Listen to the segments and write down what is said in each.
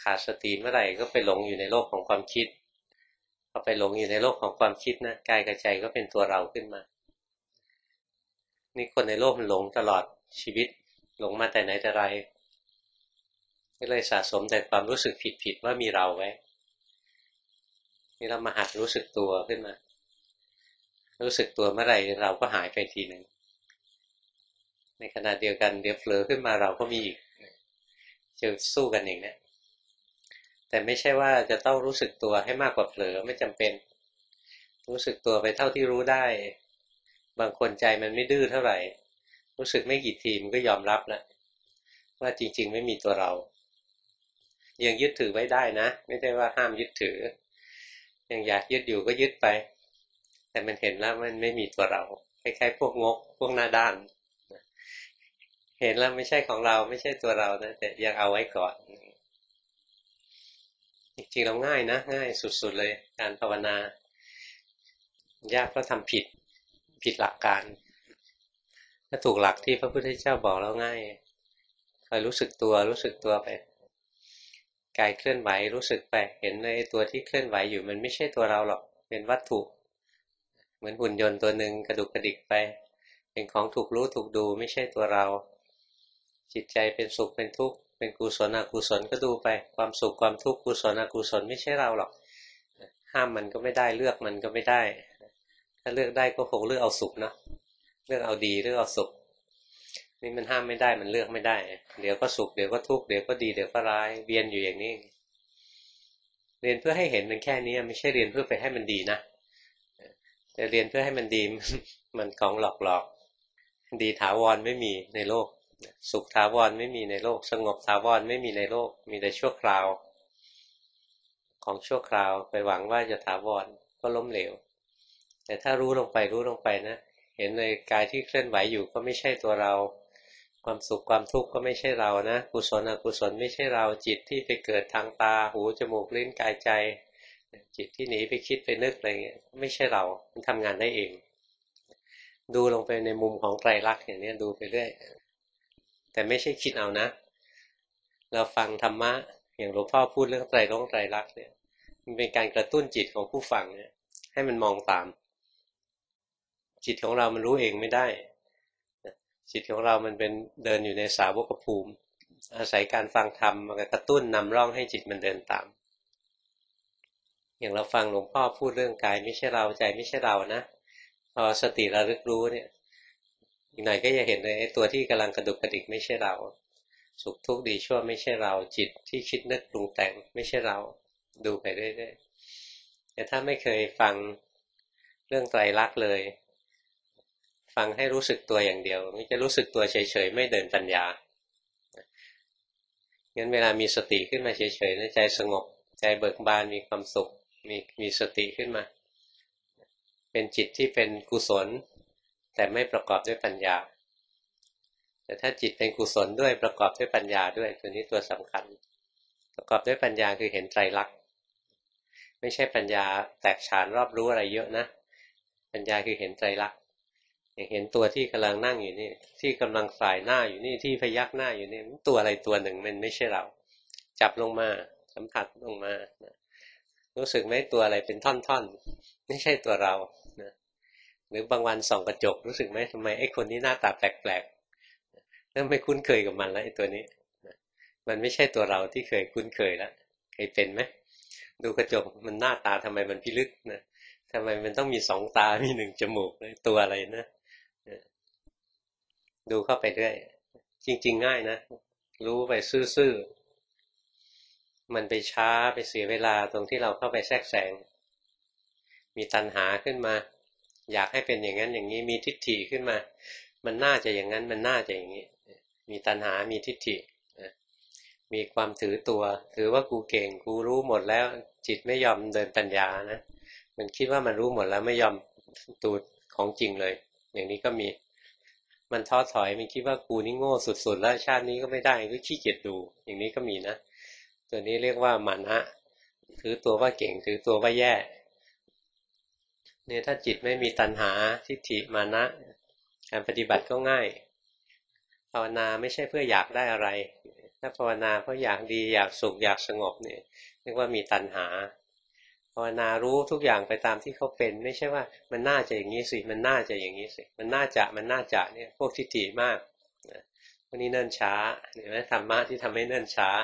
ขาดสติเมื่อไหร่ก็ไปหลงอยู่ในโลกของความคิดพอไปหลงอยู่ในโลกของความคิดนะกายกับใจก็เป็นตัวเราขึ้นมานี่คนในโลกมันหลงตลอดชีวิตหลงมาแต่ไหนแต่ไรก็เลยสะสมแต่ความรู้สึกผิดๆว่ามีเราไว้นี่เรามาหัดรู้สึกตัวขึ้นมารู้สึกตัวเมื่อไหร่เราก็หายไปทีหนึ่งในขณะเดียวกันเดี๋ยวเผลอขึ้นมาเราก็มีอีกจะสู้กันเองเนี่ยแต่ไม่ใช่ว่าจะต้องรู้สึกตัวให้มากกว่าเผลอไม่จำเป็นรู้สึกตัวไปเท่าที่รู้ได้บางคนใจมันไม่ดื้อเท่าไหร่รู้สึกไม่กี่ทีมันก็ยอมรับแล้วว่าจริงๆไม่มีตัวเรายังยึดถือไว้ได้นะไม่ได้ว่าห้ามยึดถือยังอยากยึดอยู่ก็ยึดไปแต่มันเห็นแล้วมันไม่มีตัวเราคล้ายๆพวกงกพวกหน้าด้านเห็นแล้วไม่ใช่ของเราไม่ใช่ตัวเรานะแต่ยังเอาไว้ก่อนจริงๆเราง่ายนะง่ายสุดๆเลยการภาวนายากก็ทำผิดหลักการถ้าถูกหลักที่พระพุทธเจ้าบอกแล้วง่ายคอยรู้สึกตัวไปกายเคลื่อนไหวรู้สึกไปเห็นในตัวที่เคลื่อนไหวอยู่มันไม่ใช่ตัวเราหรอกเป็นวัตถุเหมือนหุ่นยนต์ตัวหนึ่งกระดุกกระดิกไปเป็นของถูกรู้ถูกดูไม่ใช่ตัวเราจิตใจเป็นสุขเป็นทุกข์เป็นกุศลอกุศลก็ดูไปความสุขความทุกข์กุศลอกุศลไม่ใช่เราหรอกห้ามมันก็ไม่ได้เลือกมันก็ไม่ได้ถ้าเลือกได้ก็คงเลือกเอาสุขเนาะเลือกเอาดีเลือกเอาสุขนี่มันห้ามไม่ได้มันเลือกไม่ได้เดี๋ยวก็สุขเดี๋ยวก็ทุกข์เดี๋ยวก็ดีเดี๋ยวก็ร้ายเวียนอยู่อย่างนี้เรียนเพื่อให้เห็นมันแค่นี้ไม่ใช่เรียนเพื่อไปให้มันดีนะแต่เรียนเพื่อให้มันดีมันของหลอกดีถาวรไม่มีในโลกสุขถาวรไม่มีในโลกสงบถาวรไม่มีในโลกมีแต่ชั่วคราวของชั่วคราวไปหวังว่าจะถาวรก็ล้มเหลวแต่ถ้ารู้ลงไปนะเห็นในกายที่เคลื่อนไหวอยู่ก็ไม่ใช่ตัวเราความสุขความทุกข์ก็ไม่ใช่เรานะกุศลอกุศลไม่ใช่เราจิตที่ไปเกิดทางตาหูจมูกลิ้นกายใจจิตที่หนีไปคิดไปนึกอะไรเงี้ยไม่ใช่เรามันทำงานได้เองดูลงไปในมุมของไตรลักษณ์อย่างนี้ดูไปเรื่อยแต่ไม่ใช่คิดเอานะเราฟังธรรมะอย่างหลวงพ่อพูดเรื่องไตรลักษณ์เนี่ยมันเป็นการกระตุ้นจิตของผู้ฟังเนี่ยให้มันมองตามจิตของเรามันรู้เองไม่ได้จิตของเรามันเป็นเดินอยู่ในสาวกภูมิอาศัยการฟังธรรมมากระตุ้นนำร่องให้จิตมันเดินตามอย่างเราฟังหลวงพ่อพูดเรื่องกายไม่ใช่เราใจไม่ใช่เรานะพอสติระลึกรู้เนี่ยอีกหน่อยก็จะเห็นเลยไอ้ตัวที่กำลังกระดุกกระดิกไม่ใช่เราสุขทุกข์ดีชั่วไม่ใช่เราจิตที่คิดนึกปรุงแต่งไม่ใช่เราดูไปเรื่อยๆแต่ถ้าไม่เคยฟังเรื่องไตรลักษณ์เลยฟังให้รู้สึกตัวอย่างเดียวมันจะรู้สึกตัวเฉยๆไม่เดินปัญญางั้นเวลามีสติขึ้นมาเฉยๆใจสงบใจเบิกบานมีความสุขมีสติขึ้นมาเป็นจิตที่เป็นกุศลแต่ไม่ประกอบด้วยปัญญาแต่ถ้าจิตเป็นกุศลด้วยประกอบด้วยปัญญาด้วยตัวนี้ตัวสำคัญประกอบด้วยปัญญาคือเห็นไตรลักษณ์ไม่ใช่ปัญญาแตกฉานรอบรู้อะไรเยอะนะปัญญาคือเห็นไตรลักษณ์อย่างเห็นตัวที่กำลังนั่งอยู่นี่ที่กำลังสายหน้าอยู่นี่ที่พยักหน้าอยู่นี่ตัวอะไรตัวหนึ่งมันไม่ใช่เราจับลงมาสัมผัสลงมารู้สึกไหมตัวอะไรเป็นท่อนๆไม่ใช่ตัวเรานะหรือบางวันส่องกระจกรู้สึกไหมทำไมไอ้คนนี้หน้าตาแปลกๆเริ่มไม่คุ้นเคยกับมันแล้วไอ้ตัวนี้มันไม่ใช่ตัวเราที่เคยคุ้นเคยแล้วเคยเป็นไหมดูกระจกมันหน้าตาทำไมมันพิลึกนะทำไมมันต้องมีสองตามีหนึ่งจมูกตัวอะไรนะดูเข้าไปเรื่อยจริงๆง่ายนะรู้ไปซื่อๆมันไปช้าไปเสียเวลาตรงที่เราเข้าไปแทรกแซงมีตัณหาขึ้นมาอยากให้เป็นอย่างนั้นอย่างนี้มีทิฏฐิขึ้นมามันน่าจะอย่างนั้นมันน่าจะอย่างนี้มีตัณหามีทิฏฐิมีความถือตัวถือว่ากูเก่งกูรู้หมดแล้วจิตไม่ยอมเดินปัญญานะมันคิดว่ามันรู้หมดแล้วไม่ยอมดูของจริงเลยอย่างนี้ก็มีมันท้อถอยมันคิดว่ากูนี่โง่สุดๆแล้วชาตินี้ก็ไม่ได้ก็ขี้เกียจดูอย่างนี้ก็มีนะตัวนี้เรียกว่ามานะถือตัวว่าเก่งถือตัวว่าแย่เนี่ยถ้าจิตไม่มีตัณหาทิฏฐิมานะการปฏิบัติก็ง่ายภาวนาไม่ใช่เพื่ออยากได้อะไรถ้ถ้าภาวนาเพราะอยากดีอยากสุขอยากสงบเนี่ยเรียกว่ามีตัณหาภาวนารู้ทุกอย่างไปตามที่เขาเป็นไม่ใช่ว่ามันน่าจะอย่างนี้สิมันน่าจะอย่างนี้สิมันน่าจะเนี่ยพวกทิฏฐิมากนะพวกนี้เนิ่นช้าเห็นไหมธรรมะที่ทำให้เนิ่นช้า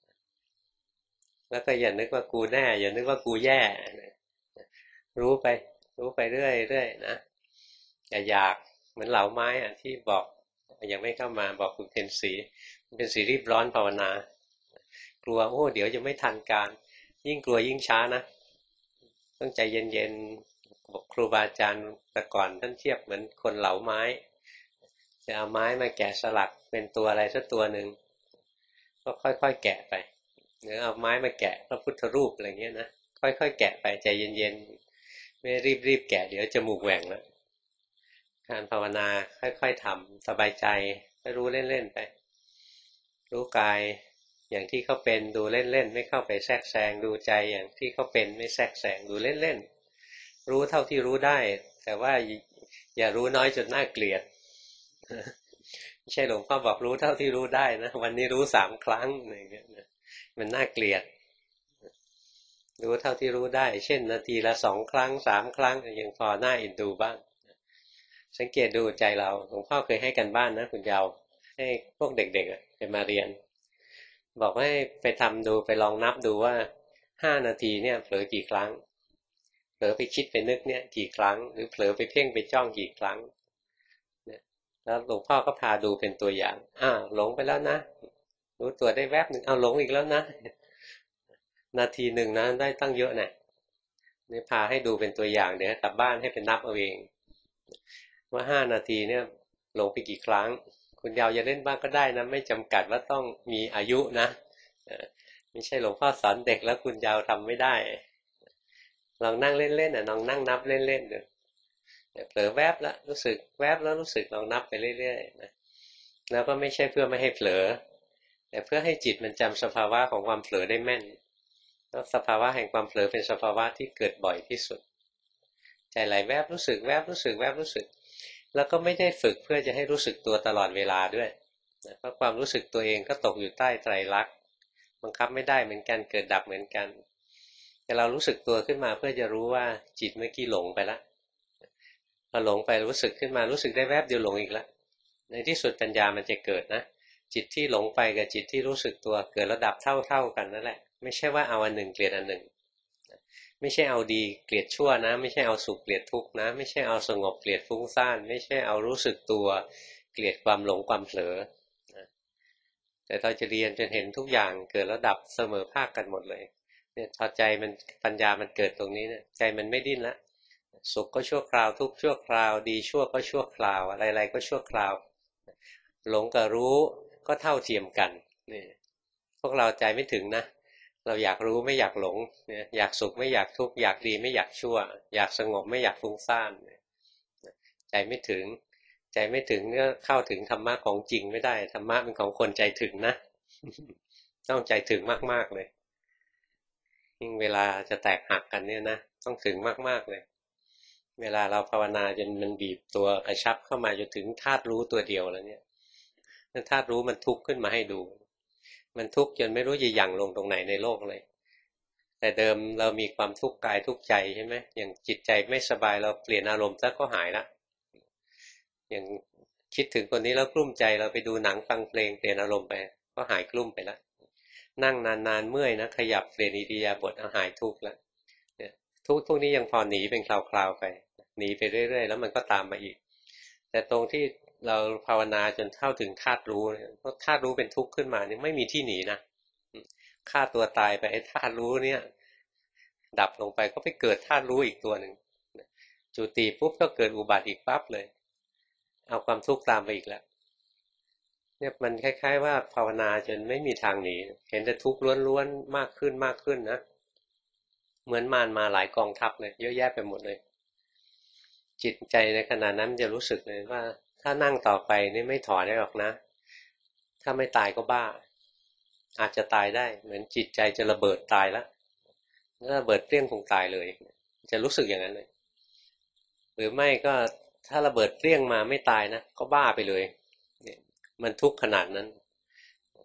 แล้วก็อย่านึกว่ากูแน่อย่านึกว่ากูแย่รู้ไปรู้ไปเรื่อยๆนะอย่าอยากเหมือนเหลาไม้อะที่บอกยังไม่เข้ามาบอกคุณเป็นสีรีบร้อนภาวนากลัวโอ้เดี๋ยวจะไม่ทันการยิ่งกลัวยิ่งช้านะต้องใจเย็นๆบอกครูบาอาจารย์แต่ก่อนท่านเทียบเหมือนคนเหลาไม้จะเอาไม้มาแกะสลักเป็นตัวอะไรสักตัวหนึ่งก็ค่อยๆแกะไปหรือเอาไม้มาแกะพระพุทธรูปอะไรเงี้ยนะค่อยๆแกะไปใจเย็นๆไม่รีบแกะเดี๋ยวจมูกแหว่งแล้วการภาวนาค่อยๆทำสบายใจไม่รู้เล่นๆไปรู้กายอย่างที่เขาเป็นดูเล่นๆไม่เข้าไปแทรกแซงดูใจอย่างที่เขาเป็นไม่แทรกแซงดูเล่นๆรู้เท่าที่รู้ได้แต่ว่าอย่ารู้น้อยจนน่าเกลียดไม่ใช่หลวงพ่อบอกรู้เท่าที่รู้ได้นะวันนี้รู้3 ครั้งอะไรเงี้ยนะมันน่าเกลียดรู้เท่าที่รู้ได้เช่นนาทีละ2 ครั้ง3 ครั้งยังพอน่าเอ็นดูบ้างสังเกตดูใจเราหลวงพ่อเคยให้กันบ้านนะคุณเยาว์ให้พวกเด็กๆไปมาเรียนบอกให้ไปทำดูไปลองนับดูว่า5 นาทีเนี่ยเผลอกี่ครั้งเผลอไปคิดไปนึกเนี่ยกี่ครั้งหรือเผลอไปเพ่งไปจ้องกี่ครั้งเนี่ยแล้วหลวงพ่อก็พาดูเป็นตัวอย่างหลงไปแล้วนะรู้ตัวได้แวบหนึ่งเอาหลงอีกแล้วนะนาทีหนึ่งนะได้ตั้งเยอะนะนี่พาให้ดูเป็นตัวอย่างเดี๋ยวกลับบ้านให้ไปนับเอาเองว่า5 นาทีเนี่ยหลงไปกี่ครั้งคุณยาวจะเล่นบ้างก็ได้นะไม่จำกัดว่าต้องมีอายุนะไม่ใช่หลวงพ่อสอนเด็กแล้วคุณยาวทำไม่ได้ลองนั่งเล่นๆลองนั่งนับเล่นๆดูเผลอแวบแล้วรู้สึกแวบแล้วรู้สึกลองนับไปเรื่อยๆนะแล้วก็ไม่ใช่เพื่อไม่ให้เผลอแต่เพื่อให้จิตมันจำสภาวะของความเผลอได้แม่นแล้วสภาวะแห่งความเผลอเป็นสภาวะที่เกิดบ่อยที่สุดใจไหลแวบรู้สึกแวบรู้สึกแวบรู้สึกแล้วก็ไม่ได้ฝึกเพื่อจะให้รู้สึกตัวตลอดเวลาด้วยเพราะความรู้สึกตัวเองก็ตกอยู่ใต้ไตรลักษณ์บังคับไม่ได้เหมือนกันเกิดดับเหมือนกันแต่เรารู้สึกตัวขึ้นมาเพื่อจะรู้ว่าจิตเมื่อกี้หลงไปแล้วพอหลงไปรู้สึกขึ้นมารู้สึกได้แวบเดียวหลงอีกแล้วในที่สุดปัญญามันจะเกิดนะจิตที่หลงไปกับจิตที่รู้สึกตัวเกิดระดับเท่ากันนั่นแหละไม่ใช่ว่าเอาอันหนึ่งเกลียดอันหนึ่งไม่ใช่เอาดีเกลียดชั่วนะไม่ใช่เอาสุขเกลียดทุกข์นะไม่ใช่เอาสงบเกลียดฟุ้งซ่านไม่ใช่เอารู้สึกตัวเกลียดความหลงความเผลอแต่เราจะเรียนจนเห็นทุกอย่างเกิดระดับเสมอภาคกันหมดเลยเนี่ยพอใจมันปัญญามันเกิดตรงนี้เนี่ยใจมันไม่ดิ้นละสุขก็ชั่วคราวทุกข์ชั่วคราวดีชั่วก็ชั่วคราวอะไรๆก็ชั่วคราวหลงกับรู้ก็เท่าเทียมกันนี่พวกเราใจไม่ถึงนะเราอยากรู้ไม่อยากหลงเนี่ยอยากสุขไม่อยากทุกข์อยากดีไม่อยากชั่วอยากสงบไม่อยากฟุ้งซ่านใจไม่ถึงใจไม่ถึงก็เข้าถึงธรรมะของจริงไม่ได้ธรรมะเป็นของคนใจถึงนะต้องใจถึงมากๆเลยยิ่งเวลาจะแตกหักกันเนี่ยนะต้องถึงมากๆเลยเวลาเราภาวนาจนมันบีบตัวกระชับเข้ามาจนถึงธาตุรู้ตัวเดียวแล้วเนี่ยธาตุรู้มันทุกข์ขึ้นมาให้ดูมันทุกข์จนไม่รู้จะหยั่งลงตรงไหนในโลกเลยแต่เดิมเรามีความทุกข์กายทุกข์ใจใช่ไหมอย่างจิตใจไม่สบายเราเปลี่ยนอารมณ์ซะก็หายละอย่างคิดถึงคนนี้แล้วกลุ้มใจเราไปดูหนังฟังเพลงเปลี่ยนอารมณ์ไปก็หายกลุ้มไปละนั่งนานๆเมื่อยนะขยับเปลี่ยนอิริยาบถหายทุกข์ละเนี่ยทุกข์พวกนี้ยังพอหนีเป็นคราวๆไปหนีไปเรื่อยๆแล้วมันก็ตามมาอีกแต่ตรงที่เราภาวนาจนเข้าถึงธาตุรู้เนี่ยเพราะธาตุรู้เป็นทุกข์ขึ้นมานี่ไม่มีที่หนีนะฆ่าตัวตายไปไอ้ธาตุรู้เนี่ยดับลงไปก็ไปเกิดธาตุรู้อีกตัวหนึ่งจุติปุ๊บก็เกิดอุบัติอีกปั๊บเลยเอาความทุกข์ตามไปอีกแล้วเนี่ยมันคล้ายๆว่าภาวนาจนไม่มีทางหนีเห็นแต่ทุกข์ล้วนๆมากขึ้นมากขึ้นนะเหมือนมารมาหลายกองทัพเลยเยอะแยะไปหมดเลยจิตใจในขณะนั้นจะรู้สึกเลยว่าถ้านั่งต่อไปนี่ไม่ถอนได้หรอกนะถ้าไม่ตายก็บ้าอาจจะตายได้เหมือนจิตใจจะระเบิดตายแล้วถ้าระเบิดเปรี้ยงคงตายเลยจะรู้สึกอย่างนั้นเลยหรือไม่ก็ถ้าระเบิดเปรี้ยงมาไม่ตายนะก็บ้าไปเลยเนี่ยมันทุกข์ขนาดนั้น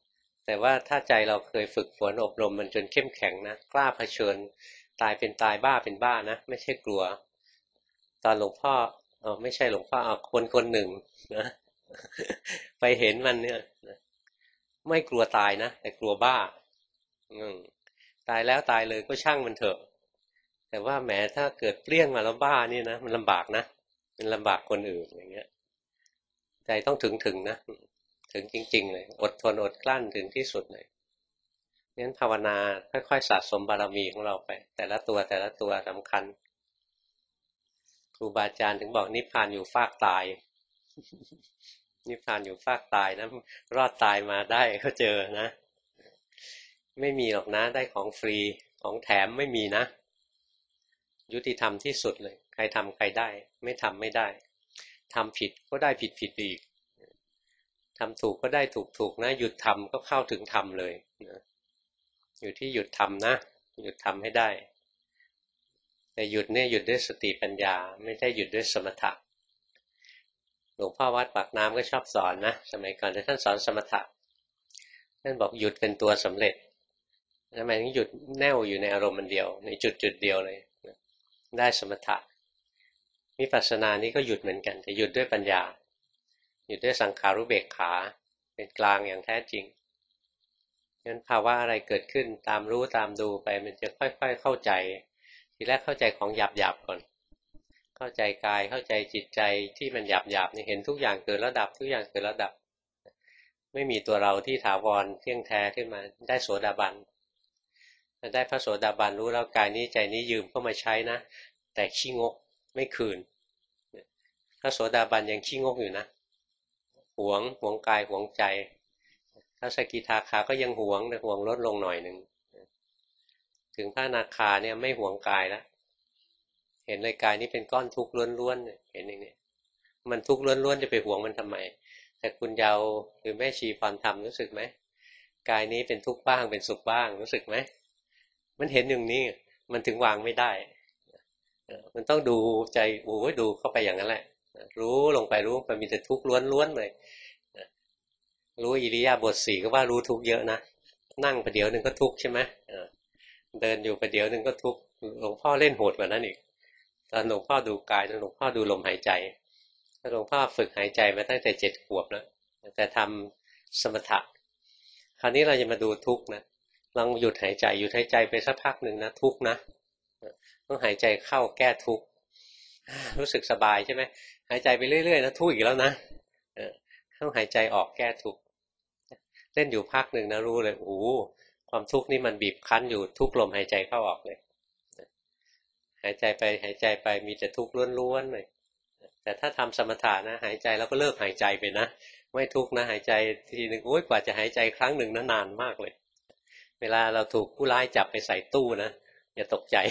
แต่ว่าถ้าใจเราเคยฝึกฝนอบรมมันจนเข้มแข็งนะกล้าเผชิญตายเป็นตายบ้าเป็นบ้านะไม่ใช่กลัวตอนหลวงพ่อไม่ใช่หลวงพ่อคนคนหนึ่งนะไปเห็นมันเนี่ยไม่กลัวตายนะแต่กลัวบ้าอืมตายแล้วตายเลยก็ช่างมันเถอะแต่ว่าแหมถ้าเกิดเปรี้ยงมาแล้วบ้านี่นะมันลำบากนะมันลำบากคนอื่นอย่างเงี้ยใจต้องถึงนะถึงจริงๆเลยอดทนอดกลั้นถึงที่สุดเลยงั้นภาวนาค่อยๆสะสมบารมีของเราไปแต่ละตัวแต่ละตัวสำคัญครูบาอาจารย์ถึงบอกนิพพานอยู่ฟากตายนิพพานอยู่ฟากตายนะรอดตายมาได้ก็เจอนะไม่มีหรอกนะได้ของฟรีของแถมไม่มีนะยุติธรรมที่สุดเลยใครทำใครได้ไม่ทำไม่ได้ทำผิดก็ได้ผิดผิดอีกทำถูกก็ได้ถูกถูกนะหยุดทำก็เข้าถึงธรรมเลยนะอยู่ที่หยุดทำนะหยุดทำให้ได้แต่หยุดเนี่ยหยุดด้วยสติปัญญาไม่ได้หยุดด้วยสมถะหลวงพ่อวัดปากน้ำก็ชอบสอนนะสมัยก่อนท่านสอนสมถะท่านบอกหยุดเป็นตัวสำเร็จทำไมถึงหยุดแน่วอยู่ในอารมณ์มันเดียวในจุดเดียวเลยได้สมถะวิปัสสนานี้ก็หยุดเหมือนกันแต่หยุดด้วยปัญญาหยุดด้วยสังขารุเบกขาเป็นกลางอย่างแท้จริงงั้นภาวะอะไรเกิดขึ้นตามรู้ตามดูไปมันจะค่อยๆเข้าใจทีแรกเข้าใจของหยาบๆก่อนเข้าใจกายเข้าใจจิตใจที่มันหยาบๆนี่เห็นทุกอย่างเกิดแล้วดับทุกอย่างเกิดแล้วดับไม่มีตัวเราที่ถาวรเที่ยงแท้ขึ้นมาได้โสดาบันได้พระโสดาบันรู้แล้วกายนี้ใจนี้ยืมเข้ามาใช้นะแต่ขี้งกไม่คืนพระโสดาบันยังขี้งกอยู่นะหวงกายหวงใจพระสกิทาคาก็ยังหวงแต่หวงลดลงหน่อยหนึ่งถึงพระอนาคาเนี่ยไม่หวงกายแล้วเห็นเลยกายนี้เป็นก้อนทุกข์ล้วนๆเห็นอย่างนี้มันทุกข์ล้วนๆจะไปหวงมันทำไมแต่คุณเยาว์หรือแม่ชีพรธรรมรู้สึกไหมกายนี้เป็นทุกข์บ้างเป็นสุขบ้างรู้สึกไหมมันเห็นอย่างนี้มันถึงวางไม่ได้มันต้องดูใจโอ้ยดูเข้าไปอย่างนั้นแหละรู้ลงไปรู้ไปมีแต่ทุกข์ล้วนๆเลยรู้อิริยาบถสี่ก็ว่ารู้ทุกข์เยอะนะนั่งประเดี๋ยวหนึ่งก็ทุกข์ใช่ไหมเดินอยู่ประเดี๋ยวหนึ่งก็ทุกข์หลวงพ่อเล่นโหดกว่านั้นอีกตอนหลวงพ่อดูกายหลวงพ่อดูลมหายใจหลวงพ่อฝึกหายใจมาตั้งแต่7 ขวบแล้วแต่ทำสมถะคราวนี้เราจะมาดูทุกข์นะลองหยุดหายใจหยุดหายใจไปสักพักหนึ่งนะทุกข์นะต้องหายใจเข้าแก้ทุกข์รู้สึกสบายใช่ไหมหายใจไปเรื่อยๆนะทุกข์อีกแล้วนะต้องหายใจออกแก้ทุกข์เล่นอยู่พักหนึ่งนะรู้เลยโอ้ความทุกข์นี่มันบีบคั้นอยู่ทุกลมหายใจเข้าออกเลยหายใจไปหายใจไปมีแต่ทุกข์ล้วนๆเลยแต่ถ้าทำสมถะนะหายใจแล้วก็เลิกหายใจไปนะไม่ทุกข์นะหายใจทีหนึ่งโอ้ยกว่าจะหายใจครั้งหนึ่งนะนานมากเลยเวลาเราถูกผู้ร้ายจับไปใส่ตู้นะอย่าตกใจ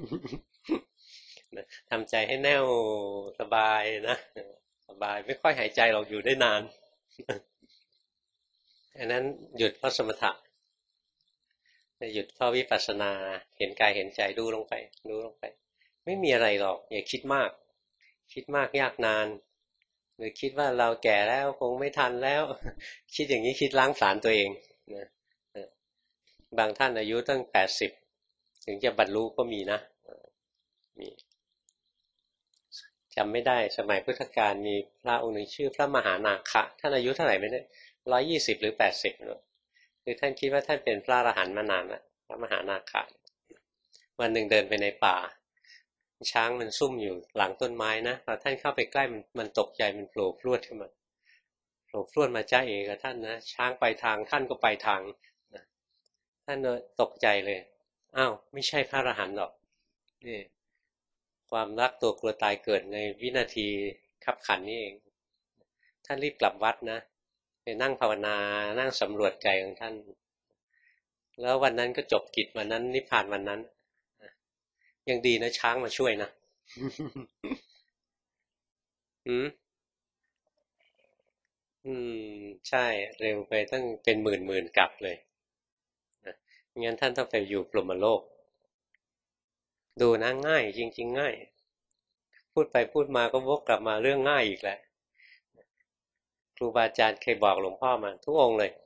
ทำใจให้แน่วสบายนะสบายไม่ค่อยหายใจหรอกอยู่ได้นานอันนั้นหยุดเพราะสมถะหยุดเพราะวิปัสสนาเห็นกายเห็นใจดูลงไปดูลงไปไม่มีอะไรหรอกอย่าคิดมากคิดมากยากนานหรือคิดว่าเราแก่แล้วคงไม่ทันแล้วคิดอย่างนี้คิดล้างผลาญตัวเองนะบางท่านอายุตั้ง80ถึงจะบรรลุก็มีนะมีจำไม่ได้สมัยพุทธกาลมีพระองค์หนึ่งชื่อพระมหานาคะท่านอายุเท่าไหร่ไม่ได้120หรือ80เนอะคือท่านคิดว่าท่านเป็นพระอรหันต์มานานแล้วพระมหานาคะวันหนึ่งเดินไปในป่าช้างมันซุ่มอยู่หลังต้นไม้นะพอท่านเข้าไปใกล้มันตกใจมันโผล่พรวดขึ้นมาโผล่พรวดมาจ้าเอกกับท่านนะช้างไปทางท่านก็ไปทางนะท่านตกใจเลยอ้าวไม่ใช่พระอรหันต์หรอกนี่ความรักตัวกลัวตายเกิดในวินาทีคับขันนี่เองท่านรีบกลับวัดนะไปนั่งภาวนานั่งสำรวจใจของท่านแล้ววันนั้นก็จบกิจวันนั้นนิพพานวันนั้นยังดีนะช้างมาช่วยนะอืมอืมใช่เร็วไปตั้งเป็นหมื่นกลับเลยนะงั้นท่านต้องไปอยู่พรหมโลกดูนะง่ายจริงๆง่ายพูดไปพูดมาก็วกกลับมาเรื่องง่ายอีกแล้วครูบาอาจารย์เคยบอกหลวงพ่อมาทุกองค์เลย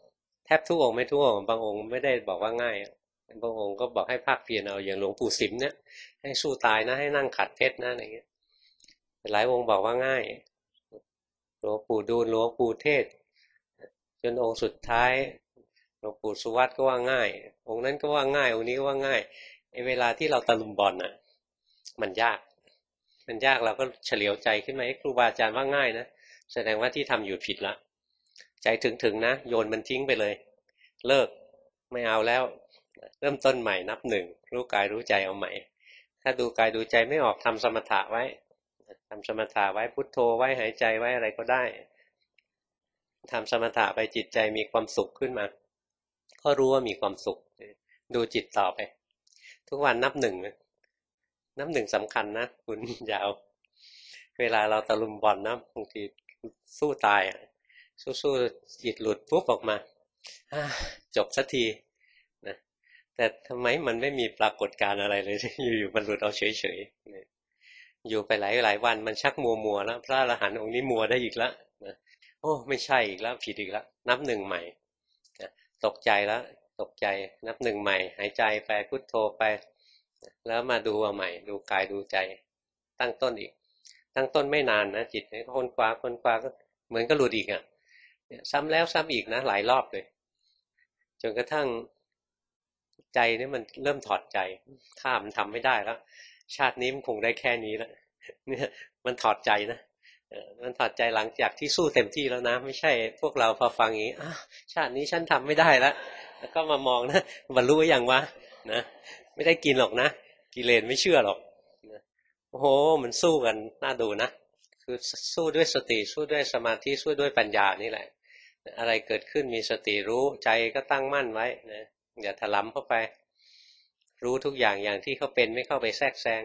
แทบทุกองค์ไม่ทุกองค์บางองค์ไม่ได้บอกว่าง่ายบางองค์ก็บอกให้ภาคเพียรเอาอย่างหลวงปู่สิมเนี่ยให้สู้ตายนะให้นั่งขัดเพชรนะอะไรเงี้ยหลายองค์บอกว่าง่ายหลวงปู่ดูลหลวงปู่เทศจนองค์สุดท้ายหลวงปู่สุวัตก็ว่าง่ายองค์นั้นก็ว่าง่ายองค์นี้ก็ว่าง่ายไอ้เวลาที่เราตะลุมบอลน่ะมันยากเราก็เฉลียวใจขึ้นมาครูบาอาจารย์ว่าง่ายนะแสดงว่าที่ทำอยู่ผิดละใจถึงนะโยนมันทิ้งไปเลยเลิกไม่เอาแล้วเริ่มต้นใหม่นับหนึ่งรู้กายรู้ใจเอาใหม่ถ้าดูกายดูใจไม่ออกทำสมถะไว้ทำสมถะไว้พุทโธไว้หายใจไว้อะไรก็ได้ทำสมถะไปจิตใจมีความสุขขึ้นมาก็รู้ว่ามีความสุขดูจิตต่อไปทุกวันนับหนึ่งสำคัญนะคุณอย่าเอาเวลาเราตะลุมบอลนะบางทีสู้ตายสู้จิตหลุดปุ๊บออกมาจบสักทีนะแต่ทำไมมันไม่มีปรากฏการณ์อะไรเลยอยู่ๆมันหลุดเอาเฉยๆอยู่ไปหลายวันมันชักมัวแล้วพระอรหันต์องค์นี้มัวได้อีกแล้วนะโอ้ไม่ใช่อีกแล้วผิดอีกแล้วนับหนึ่งใหม่นะตกใจแล้วตกใจนับหนึ่งใหม่หายใจไปพุทโธไปแล้วมาดูเอาใหม่ดูกายดูใจตั้งต้นอีกตั้งต้นไม่นานนะจิตเนี่ยค้นคว้าก็เหมือนก็หลุดอีกอ่ะซ้ำแล้วซ้ำอีกนะหลายรอบเลยจนกระทั่งใจนี่มันเริ่มถอดใจข้ามันทำไม่ได้แล้วชาตินี้มันคงได้แค่นี้แล้วเนี่ยมันถอดใจนะมันถอดใจหลังจากที่สู้เต็มที่แล้วนะไม่ใช่พวกเราพอฟังอย่างนี้ชาตินี้ฉันทำไม่ได้แล้วก็มามองนะบรรลุอย่างวะนะไม่ได้กินหรอกนะกิเลสไม่เชื่อหรอกนะโอ้โหมันสู้กันน่าดูนะคือสู้ด้วยสติสู้ด้วยสมาธิสู้ด้วยปัญญานี่แหละอะไรเกิดขึ้นมีสติรู้ใจก็ตั้งมั่นไว้นะอย่าถลำเข้าไปรู้ทุกอย่างอย่างที่เขาเป็นไม่เข้าไปแทรกแซง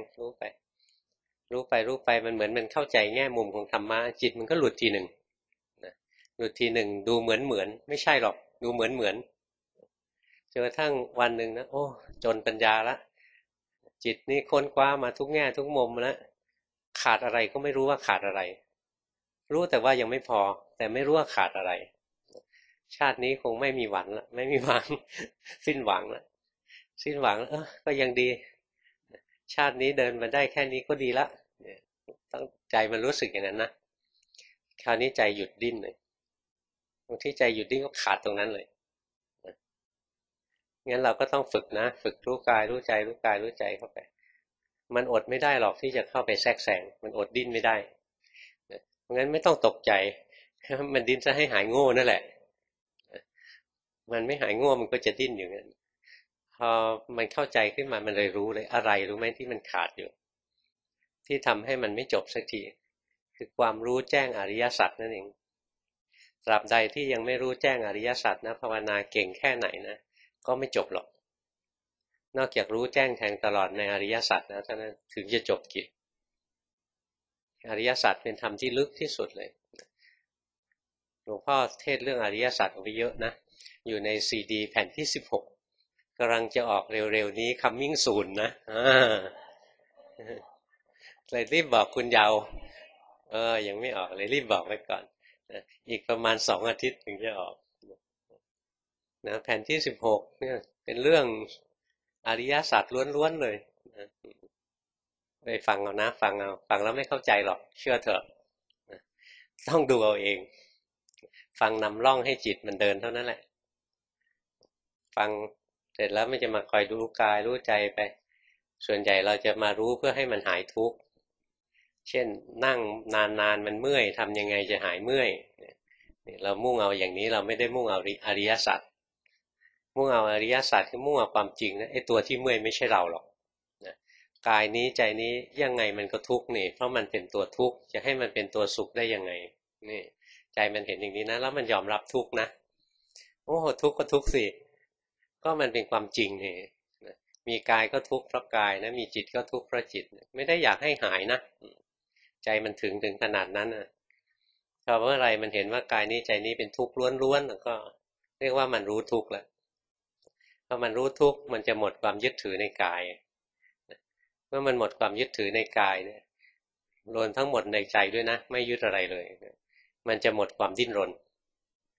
รู้ไปมันเหมือนมันเข้าใจแง่มุมของธรรมะจิตมันก็หลุดทีหนึ่งนะหลุดทีหนึ่งดูเหมือนไม่ใช่หรอกดูเหมือนจนกระทั่งวันหนึ่งนะโอ้จนปัญญาละจิตนี่ค้นคว้ามาทุกแง่ทุกมุมแล้วขาดอะไรก็ไม่รู้ว่าขาดอะไรรู้แต่ว่ายังไม่พอแต่ไม่รู้ว่าขาดอะไรชาตินี้คงไม่มีหวังละไม่มีหวังสิ้นหวังละสิ้นหวังก็ยังดีชาตินี้เดินมาได้แค่นี้ก็ดีละต้องใจมันรู้สึกอย่างนั้นนะคราวนี้ใจหยุดดิ้นเลยตรงที่ใจหยุดดิ้นก็ขาดตรงนั้นเลยงั้นเราก็ต้องฝึกนะฝึกรู้กายรู้ใจรู้กายรู้ใจเข้าไปมันอดไม่ได้หรอกที่จะเข้าไปแทรกแซงมันอดดิ้นไม่ได้เพราะงั้นไม่ต้องตกใจมันดิ้นจะให้หายโง่นั่นแหละมันไม่หายโง่มันก็จะดิ้นอยู่งั้นพอมันเข้าใจขึ้นมามันเลยรู้เลยอะไรรู้ไหมที่มันขาดอยู่ที่ทำให้มันไม่จบสักทีคือความรู้แจ้งอริยสัจนั่นเองตราบใดที่ยังไม่รู้แจ้งอริยสัจนะภาวนาเก่งแค่ไหนนะก็ไม่จบหรอกนอกจากรู้แจ้งแทงตลอดในอริยสัจนะเท่านั้นถึงจะจบกิจอริยสัจเป็นธรรมที่ลึกที่สุดเลยหลวงพ่อเทศเรื่องอริยสัจเอาไปเยอะนะอยู่ในซีดีแผ่นที่16กำลังจะออกเร็วๆนี้ coming soon นะเลยรีบบอกคุณเยาว์ยังไม่ออกเลยรีบบอกไว้ก่อนนะอีกประมาณ2 อาทิตย์ถึงจะออกนะแผ่นที่16เนี่ยเป็นเรื่องอริยสัจล้วนๆเลยนะไปฟังเอานะฟังเอาฟังแล้วไม่เข้าใจหรอกเชื่อเถอะนะต้องดูเอาเองฟังนำร่องให้จิตมันเดินเท่านั้นแหละฟังเสร็จแล้วไม่จะมาคอยรู้กายรู้ใจไปส่วนใหญ่เราจะมารู้เพื่อให้มันหายทุกข์เช่นนั่งนานๆมันเมื่อยทำยังไงจะหายเมื่อยเรามุ่งเอาอย่างนี้เราไม่ได้มุ่งเอาอริยสัจมุ่งเอาอริยสัจคือมุ่งเอาความจริงนะไอ้ตัวที่เมื่อยไม่ใช่เราหรอกนะกายนี้ใจนี้ยังไงมันก็ทุกข์นี่เพราะมันเป็นตัวทุกข์จะให้มันเป็นตัวสุขได้ยังไงนี่ใจมันเห็นอย่างนี้นะแล้วมันยอมรับทุกข์นะโอ้ทุกข์ก็ทุกข์สิก็มันเป็นความจริงนี่มีกายก็ทุกข์เพราะกายนะมีจิตก็ทุกข์เพราะจิตไม่ได้อยากให้หายนะใจมันถึงขนาดนั้นนะพอเมื่อไรมันเห็นว่ากายนี้ใจนี้เป็นทุกข์ล้วนๆก็เรียกว่ามันรู้ทุกข์แล้วพอมันรู้ทุกข์มันจะหมดความยึดถือในกายเมื่อมันหมดความยึดถือในกายเนี่ยรวมทั้งหมดในใจด้วยนะไม่ยึดอะไรเลยมันจะหมดความดิ้นรน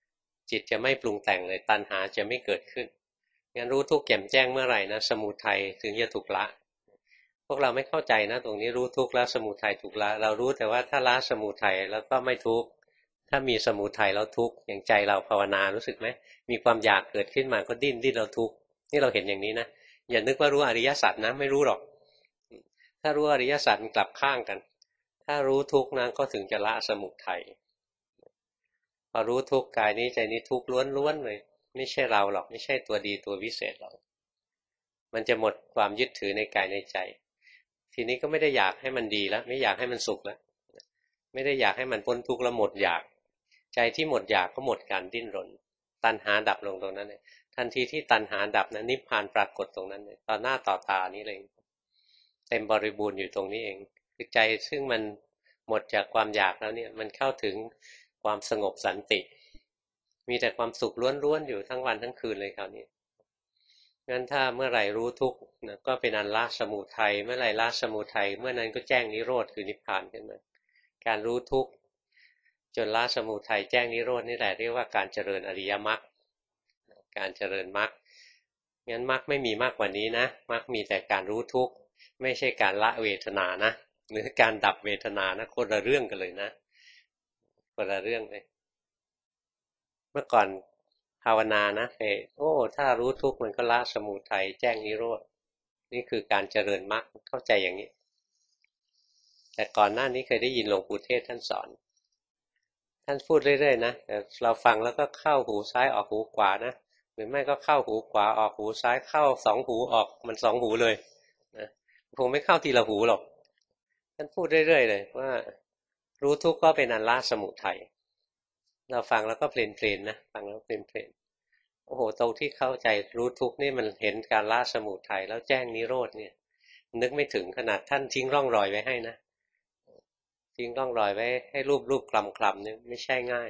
จิตจะไม่ปรุงแต่งเลยตัณหาจะไม่เกิดขึ้นงั้นรู้ทุกข์แจ่มแจ้งเมื่อไหร่นะสมุทัยถึงจะถูกละพวกเราไม่เข้าใจนะตรงนี้รู้ทุกข์แล้วสมุทัยถูกละเรารู้แต่ว่าถ้าละสมุทัยแล้วก็ไม่ทุกข์ถ้ามีสมุทัยแล้วทุกข์อย่างใจเราภาวนารู้สึกไหมมีความอยากเกิดขึ้นมาก็ดิ้นเราทุกข์นี่เราเห็นอย่างนี้นะอย่านึกว่ารู้อริยสัจนะไม่รู้หรอกถ้ารู้อริยสัจมันกลับข้างกันถ้ารู้ทุกข์นะก็ถึงจะละสมุทัยพอรู้ทุกข์กายนี้ใจนี้ทุกข์ล้วนๆเลยไม่ใช่เราหรอกไม่ใช่ตัวดีตัววิเศษหรอกมันจะหมดความยึดถือในกายในใจทีนี้ก็ไม่ได้อยากให้มันดีแล้วไม่อยากให้มันสุขแล้วไม่ได้อยากให้มันพ้นทุกข์แล้วหมดอยากใจที่หมดอยากก็หมดการดิ้นรนตัณหาดับลงตรงนั้นเลยทันทีที่ตัณหาดับนะนิพพานปรากฏตรงนั้นเลยต่อหน้าต่อตานี้เลยเต็มบริบูรณ์อยู่ตรงนี้เองคือใจซึ่งมันหมดจากความอยากแล้วเนี่ยมันเข้าถึงความสงบสันติมีแต่ความสุขล้วนๆอยู่ทั้งวันทั้งคืนเลยคราวนี้งั้นถ้าเมื่อไหร่รู้ทุกข์นะก็เป็นอันละสมุทัยเมื่อไหร่ละสมุทัยเมื่อนั้นก็แจ้งนิโรธคือนิพพานขึ้นมาการรู้ทุกข์จนละสมุทัยแจ้งนิโรธนี่แหละเรียกว่าการเจริญอริยมรรคการเจริญมรรคงั้นมรรคไม่มีมากกว่านี้นะมรรคมีแต่การรู้ทุกข์ไม่ใช่การละเวทนานะหรือการดับเวทนานะคนละเรื่องกันเลยนะคนละเรื่องเลยเมื่อก่อนภาวนานะโอ้ถ้ารู้ทุกข์มันก็ละสมุทัยแจ้งนิโรธนี่คือการเจริญมรรคเข้าใจอย่างนี้แต่ก่อนหน้านี้เคยได้ยินหลวงปู่เทศท่านสอนท่านพูดเรื่อยๆนะแต่เราฟังแล้วก็เข้าหูซ้ายออกหูขวานะหรือไม่ก็เข้าหูขวาออกหูซ้ายเข้าสองหูออกมันสองหูเลยนะคงไม่เข้าทีละหูหรอกท่านพูดเรื่อยๆเลยว่ารู้ทุกข์ก็เป็นอันละสมุทัยเราฟังแล้วก็เพลินๆนะฟังแล้วเพลินๆโอ้โหตรงที่เข้าใจรู้ทุกข์นี่มันเห็นการละสมุทัยแล้วแจ้งนิโรธเนี่ยนึกไม่ถึงขนาดท่านทิ้งร่องรอยไว้ให้นะทิ้งร่องรอยไว้ให้รูปคลำๆเนี่ยไม่ใช่ง่าย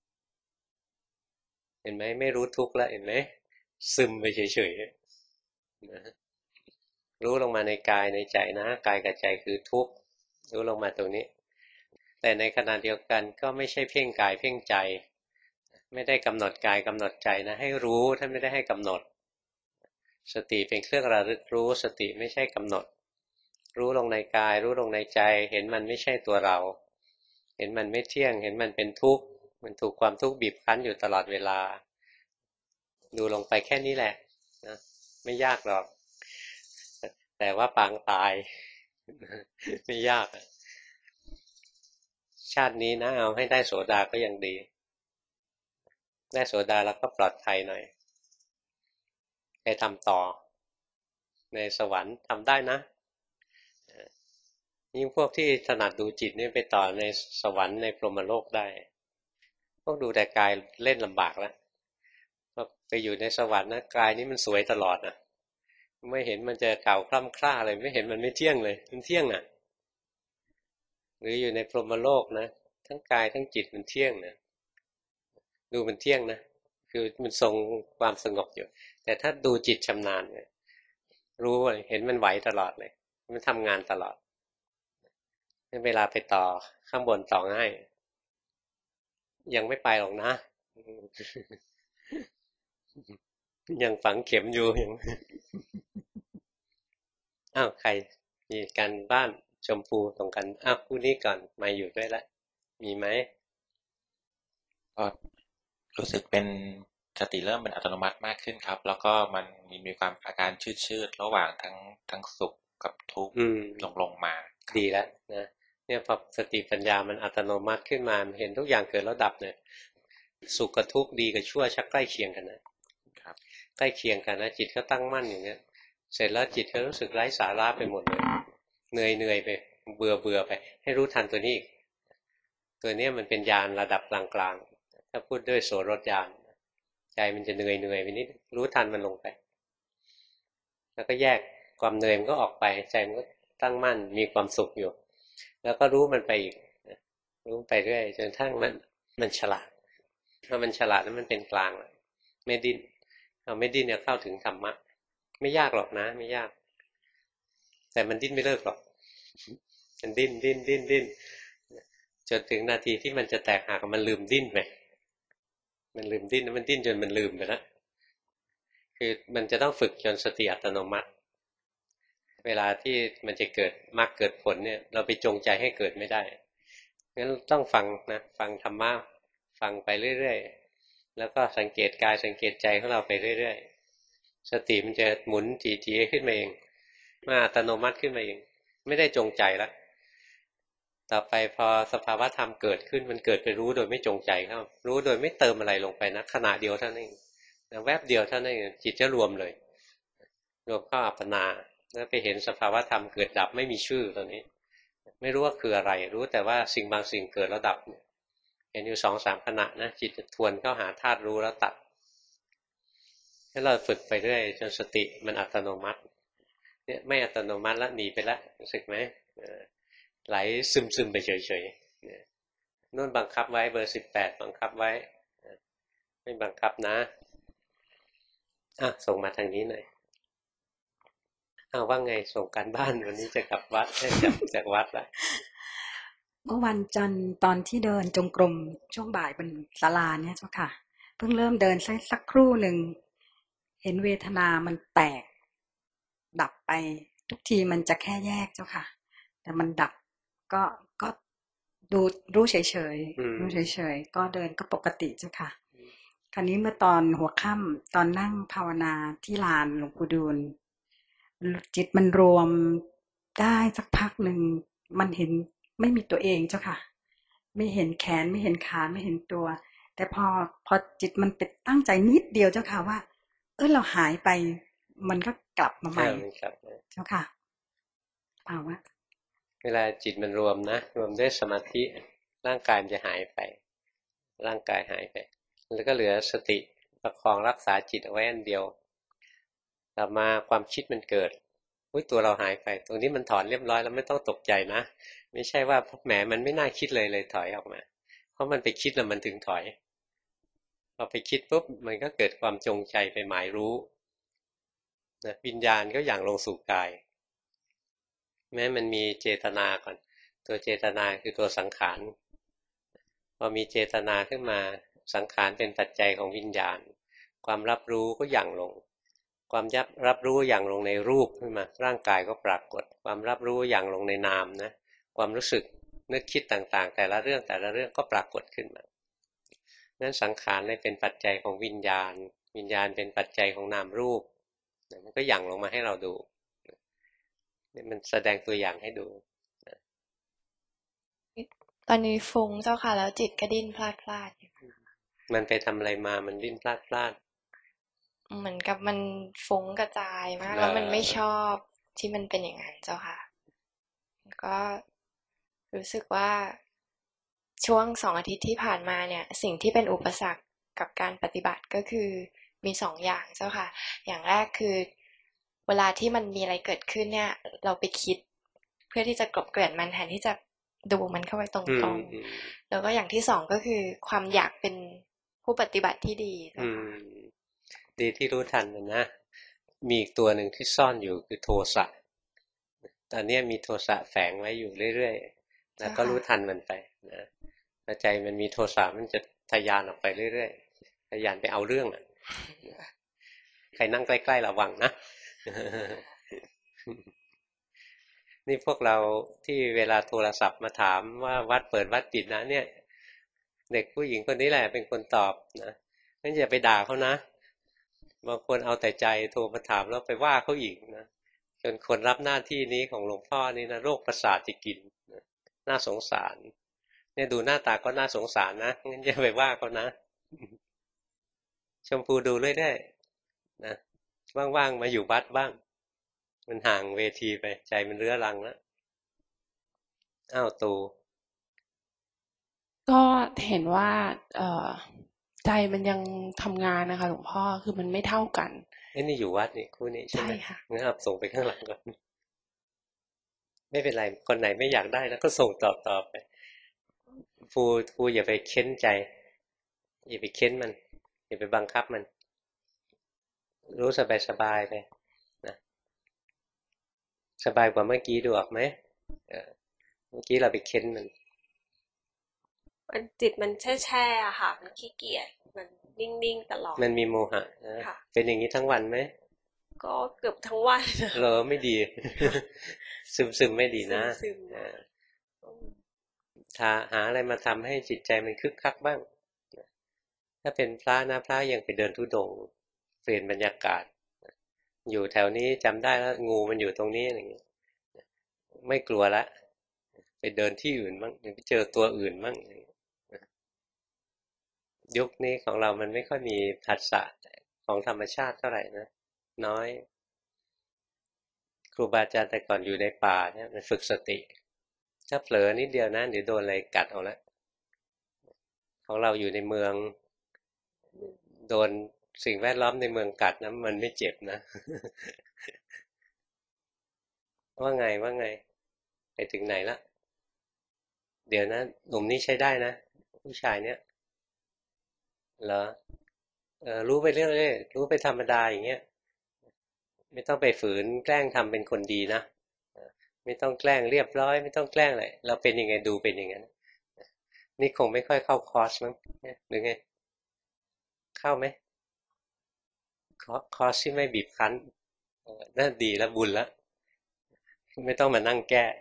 เห็นไหมไม่รู้ทุกข์แล้วเห็นไหมซึมไปเฉยๆนะรู้ลงมาในกายในใจนะกายกับใจคือทุกข์รู้ลงมาตรงนี้แต่ในขณะเดียวกันก็ไม่ใช่เพ่งกายเพ่งใจไม่ได้กำหนดกายกำหนดใจนะให้รู้ท่านไม่ได้ให้กำหนดสติเป็นเครื่องระลึกรู้สติไม่ใช่กำหนดรู้ลงในกายรู้ลงในใจเห็นมันไม่ใช่ตัวเราเห็นมันไม่เที่ยงเห็นมันเป็นทุกข์มันถูกความทุกข์บีบคั้นอยู่ตลอดเวลาดูลงไปแค่นี้แหละนะไม่ยากหรอกแต่ว่าปางตายไม่ยากชาตินี้นะเอาให้ได้โสดาก็ยังดีได้โสดาแล้วก็ปลอดภัยหน่อยไปทำต่อในสวรรค์ทำได้นะยิ่งพวกที่ถนัดดูจิตนี่ไปต่อในสวรรค์ในพรหมโลกได้พวกดูแต่กายเล่นลำบากแล้วพอไปอยู่ในสวรรค์นะกายนี้มันสวยตลอดนะไม่เห็นมันจะเก่าคล่ำคล้าเลยไม่เห็นมันไม่เที่ยงเลยมันเที่ยงอ่ะหรืออยู่ในพรหมโลกนะทั้งกายทั้งจิตมันเที่ยงนะดูมันเที่ยงนะคือมันทรงความสงบอยู่แต่ถ้าดูจิตชำนาญเนี่ยรู้เลยเห็นมันไหวตลอดเลยมันทำงานตลอดเวลาไปต่อข้างบนต่อง่ายยังไม่ไปหรอกนะยังฝังเข็มอยู่ยังอ้าวใครมีการบ้านชมพูตรงกันอ้าวคู่นี้ก่อนมาอยู่ด้วยละมีไหมก็รู้สึกเป็นสติเริ่มเป็นอัตโนมัติมากขึ้นครับแล้วก็มันมีความอาการชืดๆระหว่างทั้งสุขกับทุกข์อืมลงมาครับดีแล้วนะเนี่ยพอสติปัญญามันอัตโนมัติขึ้นมาเห็นทุกอย่างเกิดแล้วดับเนี่ยสุขกับทุกข์ดีกับชั่วชักใกล้เคียงกันนะครับใกล้เคียงกันนะจิตก็ตั้งมั่นอย่างเงี้ยเสร็จแล้วจิตก็รู้สึกไร้สาระไปหมดเลยเหนื่อยไปเบื่อไปให้รู้ทันตัวนี้อีกตัวนี้มันเป็นญาณระดับกลางๆถ้าพูดด้วยโสรถญาณใจมันจะเหนื่อยไปนิดรู้ทันมันลงไปแล้วก็แยกความเหนื่อยมันก็ออกไปใจมันก็ตั้งมั่นมีความสุขอยู่แล้วก็รู้มันไปอีกรู้ไปเรื่อยจนทั้งมันฉลาดถ้ามันฉลาดแล้วมันเป็นกลางไม่ดิ้นเราไม่ดิ้นเนี่ยเข้าถึงธรรมะไม่ยากหรอกนะไม่ยากแต่มันดิ้นไม่เลิกหรอกมันดิ้นจนถึงนาทีที่มันจะแตกหักมันลืมดิ้นไปมันลืมดิ้นมันดิ้นจนมันลืมไปแล้วคือมันจะต้องฝึกจนสติอัตโนมัติเวลาที่มันจะเกิดมรรคเกิดผลเนี่ยเราไปจงใจให้เกิดไม่ได้งั้นต้องฟังนะฟังธรรมะฟังไปเรื่อยๆแล้วก็สังเกตกายสังเกตใจของเราไปเรื่อยๆสติมันจะหมุนจีๆขึ้นมาเองมาอัตโนมัติขึ้นมาเองไม่ได้จงใจแล้วต่อไปพอสภาวะธรรมเกิดขึ้นมันเกิดไปรู้โดยไม่จงใจครับรู้โดยไม่เติมอะไรลงไปนะขณะเดียวเท่านั้นเองแวบเดียวเท่านั้นเองจิตจะรวมเลยรวมเข้าอัปปนาแล้วไปเห็นสภาวะธรรมเกิดดับไม่มีชื่อตอนนี้ไม่รู้ว่าคืออะไรรู้แต่ว่าสิ่งบางสิ่งเกิดแล้วดับเห็นอยู่สองสามขณะนะจิตจะทวนเข้าหาธาตุรู้แล้วตัดให้เราฝึกไปเรื่อยจนสติมันอัตโนมัติเนี่ยไม่อัตโนมัติแล้วหนีไปแล้วรู้สึกไหมไหลซึมไปเฉยๆนู่นบังคับไว้เบอร์18บังคับไว้ไม่บังคับนะส่งมาทางนี้หน่อยว่าไงส่งการบ้านวันนี้จะกลับวัดจากวัดละเมื่อวันจันทร์ตอนที่เดินจงกรมช่วงบ่ายบนศาลาเนี่ยเจ้าค่ะเพิ่งเริ่มเดินสักครู่หนึ่งเห็นเวทนามันแตกดับไปทุกทีมันจะแค่แยกเจ้าค่ะแต่มันดับก็ก็ดูรู้เฉยๆรู้เฉยๆก็เดินก็ปกติเจ้าค่ะคราวนี้เมื่อตอนหัวค่ำตอนนั่งภาวนาที่ลานหลวงปู่ดูลจิตมันรวมได้สักพักหนึ่งมันเห็นไม่มีตัวเองเจ้าค่ะไม่เห็นแขนไม่เห็นขาไม่เห็นตัวแต่พอจิตมันไปตั้งใจนิดเดียวเจ้าค่ะว่าเราหายไปมันก็กลับมาใหม่เจ้าค่ะภาวะเวลาจิตมันรวมนะรวมด้วยสมาธิร่างกายมันจะหายไปร่างกายหายไปแล้วก็เหลือสติประคองรักษาจิตเอาไว้อันเดียวต่อมาความคิดมันเกิดตัวเราหายไปตรงนี้มันถอนเรียบร้อยแล้วไม่ต้องตกใจนะไม่ใช่ว่าแหมมันไม่น่าคิดเลยถอยออกมาเพราะมันไปคิดแล้วมันถึงถอยพอไปคิดปุ๊บมันก็เกิดความจงใจไปหมายรู้นะวิญญาณก็อย่างลงสู่กายแม้มันมีเจตนาก่อนตัวเจตนาคือตัวสังขารพอมีเจตนาขึ้นมาสังขารเป็นปัจจัยของวิญญาณความรับรู้ก็หยั่งลงความรับรู้อย่างลงในรูปขึ้นมาร่างกายก็ปรากฏความรับรู้อย่างลงในนามนะความรู้สึกนึกคิดต่างๆแต่ละเรื่องก็ปรากฏขึ้นมานั้นสังขารเลยเป็นปัจจัยของวิญญาณวิญญาณเป็นปัจจัยของนามรูปมันก็หยั่งลงมาให้เราดูนี่มันแสดงตัวอย่างให้ดูตอนนี้ฟุ้งเจ้าค่ะแล้วจิตก็ดิ้นพลาดมันไปทำอะไรมามันดิ้นพลาดเหมือนกับมันฟุ้งกระจายมากแล้วมันไม่ชอบที่มันเป็นอย่างนั้นเจ้าค่ะก็รู้สึกว่าช่วง2 อาทิตย์ที่ผ่านมาเนี่ยสิ่งที่เป็นอุปสรรคกับการปฏิบัติก็คือมี2 อย่างเจ้าค่ะอย่างแรกคือเวลาที่มันมีอะไรเกิดขึ้นเนี่ยเราไปคิดเพื่อที่จะกลบเกลื่อนมันแทนที่จะดูมันเข้าไปตรงๆแล้วก็อย่างที่2ก็คือความอยากเป็นผู้ปฏิบัติที่ดีดีที่รู้ทันนะมีอีกตัวหนึ่งที่ซ่อนอยู่คือโทสะตอนนี้มีโทสะแฝงไว้อยู่เรื่อยๆแล้วก็รู้ทันมันไปนะใจมันมีโทสะมันจะทะยานออกไปเรื่อยๆทะยานไปเอาเรื่องใครนั่งใกล้ๆระวังนะนี่พวกเราที่เวลาโทรศัพท์มาถามว่าวัดเปิดวัดปิดนะเนี่ยเด็กผู้หญิงคนนี้แหละเป็นคนตอบนะงั้นอย่าไปด่าเขานะบางคนเอาแต่ใจโทรมาถามแล้วไปว่าเขาอีกนะจนคนรับหน้าที่นี้ของหลวงพ่อนี่นะโรคประสาทจะกินน่าสงสารเนี่ยดูหน้าตาก็น่าสงสารนะงั้นอย่าไปว่าเขานะชมพูดูด้วยได้นะว่างๆมาอยู่วัดบ้างมันห่างเวทีไปใจมันเรื้อรังแล้วตูก็เห็นว่าใจมันยังทำงานนะคะหลวงพ่อคือมันไม่เท่ากันนี่อยู่วัดนี่คู่นี้ใช่ไหมค่ะงั้นส่งไปข้างหลังก่อนไม่เป็นไรคนไหนไม่อยากได้แล้วก็ส่งต่อไปฟูอย่าไปเค้นใจอย่าไปเค้นมันอย่าไปบังคับมันรู้สบายไปนะสบายกว่าเมื่อกี้ดูออกไหมเมื่อกี้เราไปเค้นมันมันจิตมันแช่อะค่ะมันขี้เกียจมันนิ่งๆตลอดมันมีโมหะนะเป็นอย่างนี้ทั้งวันไหมก็เกือบทั้งวันเหรอไม่ดี ซึมไม่ดีนะถ้าหาอะไรมาทำให้จิตใจมันคึกคักบ้างถ้าเป็นพระนะพระยังไปเดินธุดงค์เปลี่ยนบรรยากาศอยู่แถวนี้จำได้แล้วงูมันอยู่ตรงนี้อะไรอย่างเงี้ยไม่กลัวละไปเดินที่อื่นบ้างไปเจอตัวอื่นบ้างยุคนี้ของเรามันไม่ค่อยมีผัสสะของธรรมชาติเท่าไหร่นะน้อยครูบาอาจารย์แต่ก่อนอยู่ในป่าเนี่ยมันฝึกสติถ้าเผลอนิดเดียวนะเดี๋ยวโดนอะไรกัดเอาละของเราอยู่ในเมืองโดนสิ่งแวดล้อมในเมืองกัดนะมันไม่เจ็บนะ ว่าไงไปถึงไหนละเดี๋ยวนะหนุ่มนี่ใช้ได้นะผู้ชายเนี่ยเหรอรู้ไปเรื่อยๆรู้ไปธรรมดาอย่างเงี้ยไม่ต้องไปฝืนแกล้งทำเป็นคนดีนะไม่ต้องแกล้งเรียบร้อยไม่ต้องแกล้งอะไรเราเป็นยังไงดูเป็นอย่างนั้นนี่คงไม่ค่อยเข้าคอร์สมั้งหรือไงเข้าไหมคอร์สที่ไม่บีบคั้นน่าดีแล้วบุญแล้วไม่ต้องมานั่งแก้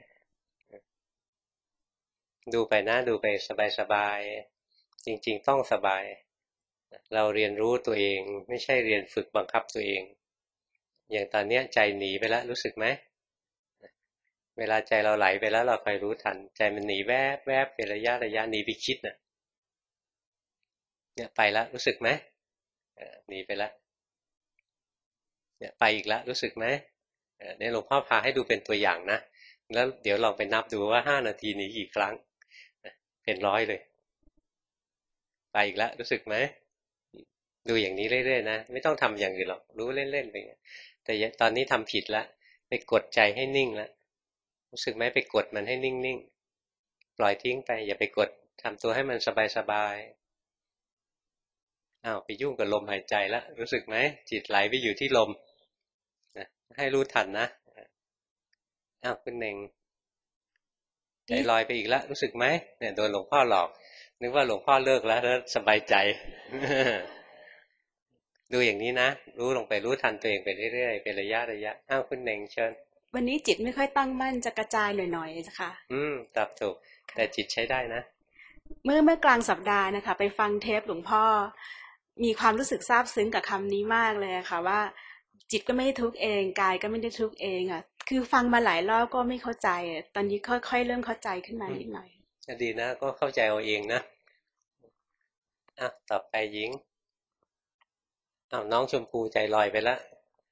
ดูไปนะดูไปสบายๆจริงๆต้องสบายเราเรียนรู้ตัวเองไม่ใช่เรียนฝึกบังคับตัวเองอย่างตอนนี้ใจหนีไปแล้วรู้สึกไหมเวลาใจเราไหลไปแล้วเราคอยรู้ทันใจมันหนีแวบเป็นระยะหนีไปคิดน่ะเนี่ยไปแล้วรู้สึกไหมหนีไปแล้วเนี่ยไปอีกแล้วรู้สึกไหมเนี่ยหลวงพ่อพาให้ดูเป็นตัวอย่างนะแล้วเดี๋ยวลองไปนับดูว่า5 นาทีหนีกี่ครั้งเป็น100เลยไปอีกแล้วรู้สึกไหมดูอย่างนี้เรื่อยๆนะไม่ต้องทำอย่างอื่นหรอกรู้เล่นๆไปแต่ตอนนี้ทำผิดแล้วไปกดใจให้นิ่งแล้วรู้สึกไหมไปกดมันให้นิ่งๆปล่อยทิ้งไปอย่าไปกดทำตัวให้มันสบายๆอ้าวไปยุ่งกับลมหายใจแล้วรู้สึกไหมจิตไหลไปอยู่ที่ลมนะให้รู้ทันนะอ้าวคุณเน่งใจลอยไปอีกแล้วรู้สึกไหมเนี่ยโดนหลวงพ่อหลอกนึกว่าหลวงพ่อเลิกแล้วสบายใจ ดูอย่างนี้นะรู้ลงไปรู้ทันตัวเองไปเรื่อยๆเป็นระยะอ้าวคุณเน่งเชิญวันนี้จิตไม่ค่อยตั้งมั่นจะกระจายหน่อยๆนะคะตอบถูกแต่จิตใช้ได้นะเมื่อกลางสัปดาห์นะคะไปฟังเทปหลวงพ่อมีความรู้สึกซาบซึ้งกับคำนี้มากเลยค่ะว่าจิตก็ไม่ได้ทุกข์เองกายก็ไม่ได้ทุกข์เองอ่ะคือฟังมาหลายรอบก็ไม่เข้าใจตอนนี้ค่อยๆเริ่มเข้าใจขึ้นมานิดหน่อยดีนะก็เข้าใจเอาเองนะต่อไปหญิงน้องชมพูใจลอยไปแล้ว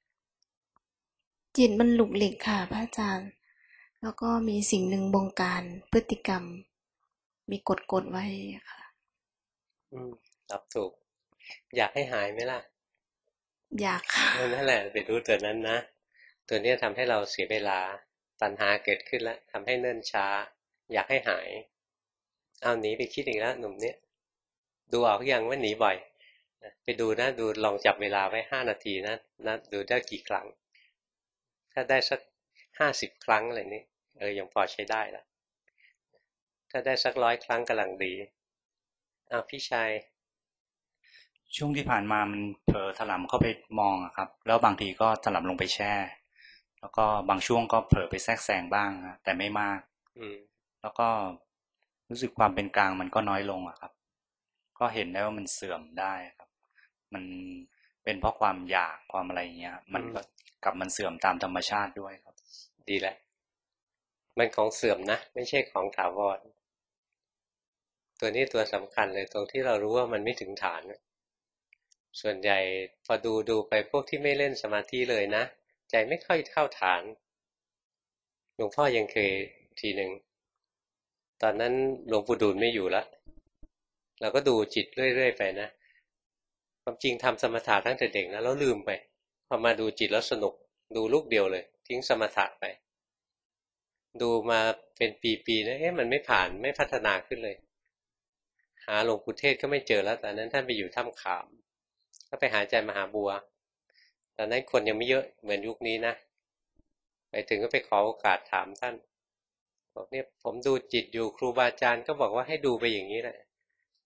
จิตมันหลุกหลิกค่ะพระอาจารย์แล้วก็มีสิ่งหนึ่งบงการพฤติกรรมมีกดไว้ค่ะตอบถูกอยากให้หายไหมล่ะอยากค่ะนั่นแหละไปรู้ตัวนั้นนะตัวนี้ทำให้เราเสียเวลาตัณหาเกิดขึ้นแล้วทำให้เนิ่นช้าอยากให้หายเอาหนีไปคิดอีกแล้วหนุ่มเนี้ยดูออกยังว่าหนีบ่อยไปดูนะดูลองจับเวลาไว้5 นาทีนะดูได้กี่ครั้งถ้าได้สัก50 ครั้งอะไรนี้ยังพอใช้ได้ละถ้าได้สัก100 ครั้งกำลังดีพี่ชายช่วงที่ผ่านมามันเผลอถลำเข้าไปมองครับแล้วบางทีก็ถลำลงไปแช่แล้วก็บางช่วงก็เผลอไปแทรกแซงบ้างแต่ไม่มากแล้วก็รู้สึกความเป็นกลางมันก็น้อยลงครับก็เห็นได้ว่ามันเสื่อมได้ครับมันเป็นเพราะความอยากความอะไรเงี้ยมันก็มันเสื่อมตามธรรมชาติด้วยครับดีแหละมันของเสื่อมนะไม่ใช่ของถาวรตัวนี้ตัวสำคัญเลยตรงที่เรารู้ว่ามันไม่ถึงฐานส่วนใหญ่พอดูไปพวกที่ไม่เล่นสมาธิเลยนะใจไม่ค่อยเข้าฐานหลวงพ่อยังเคยทีหนึ่งตอนนั้นหลวงปู่ดูลไม่อยู่แล้วเราก็ดูจิตเรื่อยๆไปนะความจริงทำสมถะตั้งแต่เด็กนะแล้วลืมไปพอมาดูจิตแล้วสนุกดูลูกเดียวเลยทิ้งสมถะไปดูมาเป็นปีๆนะมันไม่ผ่านไม่พัฒนาขึ้นเลยหาหลวงปู่เทศก็ไม่เจอแล้วตอนนั้นท่านไปอยู่ถ้ำขามก็ไปหาใจมหาบัวตอนนั้นคนยังไม่เยอะเหมือนยุคนี้นะไปถึงก็ไปขอโอกาสถามท่านบอกเนี่ยผมดูจิตอยู่ครูบาอาจารย์ก็บอกว่าให้ดูไปอย่างนี้แหละ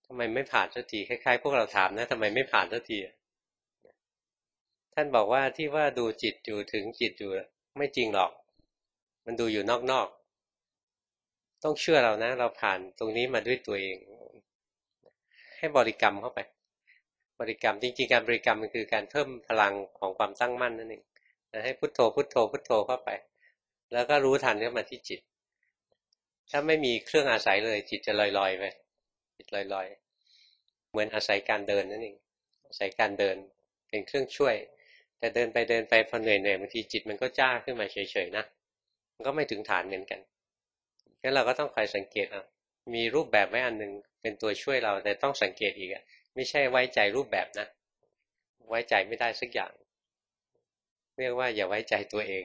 ทำไมไม่ผ่านสักทีคล้ายๆพวกเราถามนะทำไมไม่ผ่านสักทีท่านบอกว่าที่ว่าดูจิตอยู่ถึงจิตอยู่ไม่จริงหรอกมันดูอยู่นอกๆต้องเชื่อเรานะเราผ่านตรงนี้มาด้วยตัวเองให้บริกรรมเข้าไปบริกรรมจริงๆการบริกรรมมันคือการเพิ่มพลังของความตั้งมั่นนั่นเองให้พุทโธพุทโธพุทโธเข้าไปแล้วก็รู้ทันเข้ามาที่จิตถ้าไม่มีเครื่องอาศัยเลยจิตจะลอยๆไปจิตลอยๆเหมือนอาศัยการเดินนั่นเองอาศัยการเดินเป็นเครื่องช่วยแต่เดินไปพอเหนื่อยบางทีจิตมันก็จ้าขึ้นมาเฉยๆนะมันก็ไม่ถึงฐานเหมือนกันงั้นเราก็ต้องคอยสังเกตมีรูปแบบไว้อันนึงเป็นตัวช่วยเราแต่ต้องสังเกตอีกไม่ใช่ไว้ใจรูปแบบนะไว้ใจไม่ได้สักอย่างเรียกว่าอย่าไว้ใจตัวเอง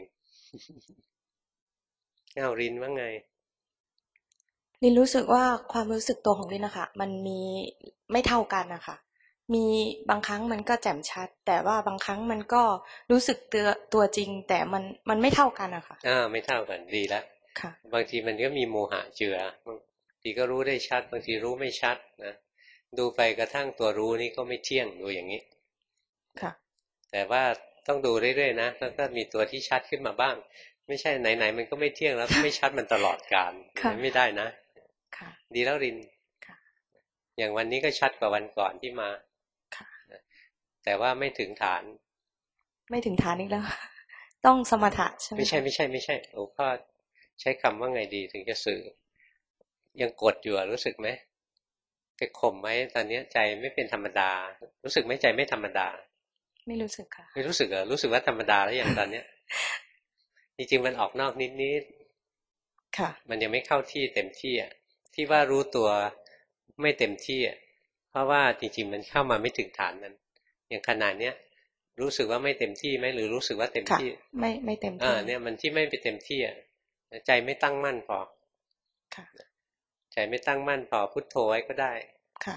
เอารินว่าไงลินรู้สึกว่าความรู้สึกตัวของลินนะคะมันมีไม่เท่ากันนะคะมีบางครั้งมันก็แจ่มชัดแต่ว่าบางครั้งมันก็รู้สึกตัวจริงแต่มันไม่เท่ากันนะคะไม่เท่ากันดีแล้วค่ะบางทีมันก็มีโมหะเจือบางทีก็รู้ได้ชัดบางทีรู้ไม่ชัดนะดูไปกระทั่งตัวรู้นี่ก็ไม่เที่ยงดูอย่างนี้ค่ะแต่ว่าต้องดูเรื่อยๆนะแล้วก็มีตัวที่ชัดขึ้นมาบ้างไม่ใช่ไหนๆมันก็ไม่เที่ยงแล้วก็ไม่ชัดมันตลอดกาลไม่ได้นะดีแล้วรินอย่างวันนี้ก็ชัดกว่าวันก่อนที่มาแต่ว่าไม่ถึงฐานอีกแล้วต้องสมถะใช่ไหมไม่ใช่หลวงพ่อใช้คำว่าไงดีถึงจะสื่อยังกดอยู่รู้สึกไหมไปข่มไว้ตอนนี้ใจไม่เป็นธรรมดารู้สึกไหมใจไม่ธรรมดาไม่รู้สึกค่ะไม่รู้สึกเหรอรู้สึกว่าธรรมดาแล้วอย่างตอนเนี้ยจริงๆมันออกนอกนิดๆค่ะมันยังไม่เข้าที่เต็มที่ที่ว่ารู้ตัวไม่เต็มที่เพราะว่าจริงๆมันเข้ามาไม่ถึงฐานนั้นอย่างขนาดเนี้ยรู้สึกว่าไม่เต็มที่ไหมหรือรู้สึกว่าเต็มที่ไม่เต็มที่เนี่ยมันที่ไม่ไปเต็มที่ใจไม่ตั้งมั่นพอค่ะใจไม่ตั้งมั่นพอพุทโธไว้ก็ได้ค่ะ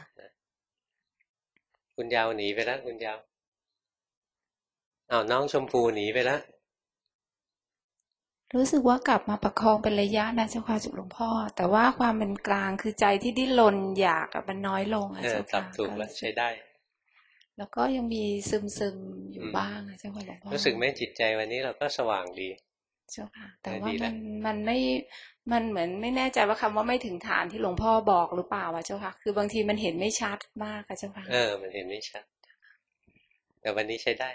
คุณยาวหนีไปแล้วคุณยาวน้องชมพูหนีไปแล้วรู้สึกว่ากลับมาประคองเป็นระยะนะเจ้าค่ะหลวงพ่อแต่ว่าความเป็นกลางคือใจที่ดิ้นรนอยากมันน้อยลงเจ้าค่ะถูกแล้วใช้ได้แล้วก็ยังมีซึมอยู่บ้างเจ้าค่ะหลวงพ่อรู้สึกไหมจิตใจวันนี้เราก็สว่างดีเจ้าค่ะแต่ว่ามันไม่มันเหมือนไม่แน่ใจว่าคำว่าไม่ถึงฐานที่หลวงพ่อบอกหรือเปล่าเจ้าค่ะคือบางทีมันเห็นไม่ชัดมากเจ้าค่ะมันเห็นไม่ชัดแต่วันนี้ใช้ได้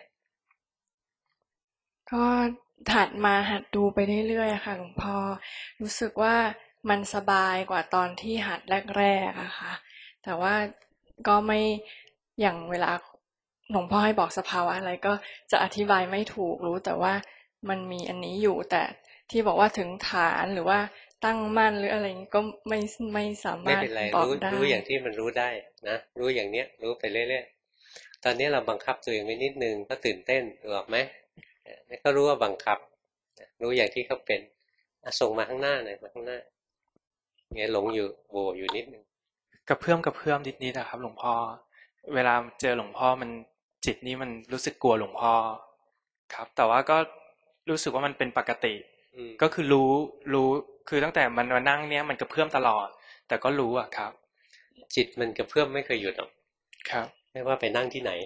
ก็หัดดูไปเรื่อยๆค่ะหลวงพ่อรู้สึกว่ามันสบายกว่าตอนที่หัดแรกๆอะค่ะแต่ว่าก็ไม่อย่างเวลาหลวงพ่อให้บอกสภาวะอะไรก็จะอธิบายไม่ถูกรู้แต่ว่ามันมีอันนี้อยู่แต่ที่บอกว่าถึงฐานหรือว่าตั้งมั่นหรืออะไรก็ไม่สามารถบอกได้รู้อย่างที่มันรู้ได้นะรู้อย่างเนี้ยรู้ไปเรื่อยๆตอนนี้เราบังคับตัวเองไว้นิดนึงก็ตื่นเต้นถูกไหมนี่ก็รู้ว่าบังคับรู้อย่างที่เขาเป็นส่งมาข้างหน้าหน่อยมาข้างหน้าเงี้ยหลงอยู่โบอยู่นิดนึงกระเพื่อมนิดๆนะครับหลวงพ่อเวลาเจอหลวงพ่อมันจิตนี้มันรู้สึกกลัวหลวงพ่อครับแต่ว่าก็รู้สึกว่ามันเป็นปกติก็คือรู้คือตั้งแต่มันมานั่งเนี้ยมันกระเพื่อมตลอดแต่ก็รู้อะครับจิตมันกระเพื่อมไม่เคยหยุดหรอกครับไม่ว่าไปนั่งที่ไหน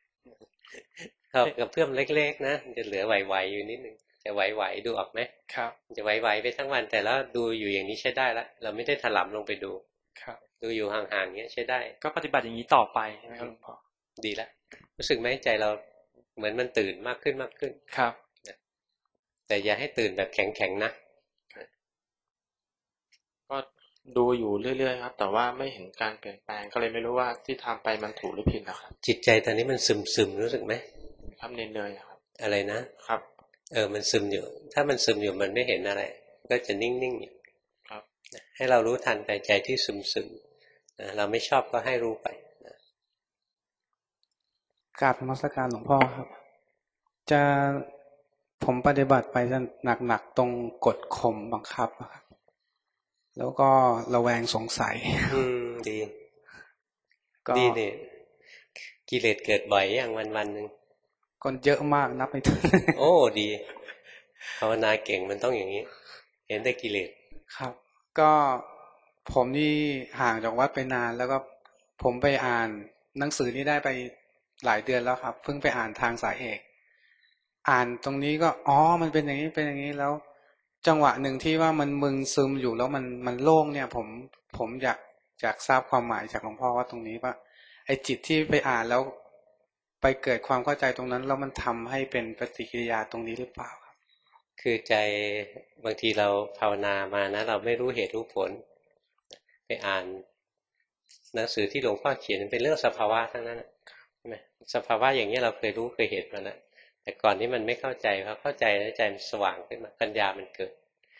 กระเพื่อมเล็กๆนะจะเหลือไหวๆอยู่นิดนึงจะไหวๆดูออกไหมครับจะไหวๆไปทั้งวันแต่แล้วดูอยู่อย่างนี้ใช้ได้แล้วเราไม่ได้ถลำลงไปดูครับดูอยู่ห่างๆเงี้ยใช้ได้ก็ปฏิบัติอย่างนี้ต่อไปใช่ไหมครับหลวงพ่อดีแล้วรู้สึกไหมใจเราเหมือนมันตื่นมากขึ้นครับแต่อย่าให้ตื่นแบบแข็งๆนะก็ดูอยู่เรื่อยๆครับแต่ว่าไม่เห็นการเปลี่ยนแปลงก็เลยไม่รู้ว่าที่ทำไปมันถูกหรือผิดนะครับจิตใจตอนนี้มันซึมๆรู้สึกไหมครับเนื่อยๆครับอะไรนะครับมันซึมอยู่ถ้ามันซึมอยู่มันไม่เห็นอะไรก็จะนิ่งๆอยู่ครับให้เรารู้ทันไปใจที่ซึมๆนะเราไม่ชอบก็ให้รู้ไปกราบนมัสการหลวงพ่อครับจะผมปฏิบัติไปจะหนักๆตรงกดข่มบังคับครับแล้วก็ระแวงสงสัยดีดีเนี่ยกิเลสเกิดบ่อยอย่างวันๆนึงคนเยอะมากนับไม่ถ้วนโอ้ดีภาวนาเก่งมันต้องอย่างนี้เห็นแต่กิเลสครับก็ผมนี่ห่างจากวัดไปนานแล้วก็ผมไปอ่านหนังสือนี้ได้ไปหลายเดือนแล้วครับเพิ่งไปอ่านทางสายเอกอ่านตรงนี้ก็มันเป็นอย่างนี้เป็นอย่างนี้แล้วจังหวะหนึ่งที่ว่ามันมึนซึมอยู่แล้วมันโล่งเนี่ยผมอยากทราบความหมายจากหลวงพ่อว่าตรงนี้ว่าไอ้จิตที่ไปอ่านแล้วไปเกิดความเข้าใจตรงนั้นแล้วมันทำให้เป็นปฏิกิริยาตรงนี้หรือเปล่าครับคือใจบางทีเราภาวนามานะเราไม่รู้เหตุรู้ผลไปอ่านหนังสือที่หลวงพ่อเขียนเป็นเรื่องสภาวะทั้งนั้นใช่ไหมสภาวะอย่างนี้เราเคยรู้เคยเห็นมาแล้วแต่ก่อนที่มันไม่เข้าใจพอเข้าใจแล้วใจมันสว่างขึ้นมาปัญญามันเกิด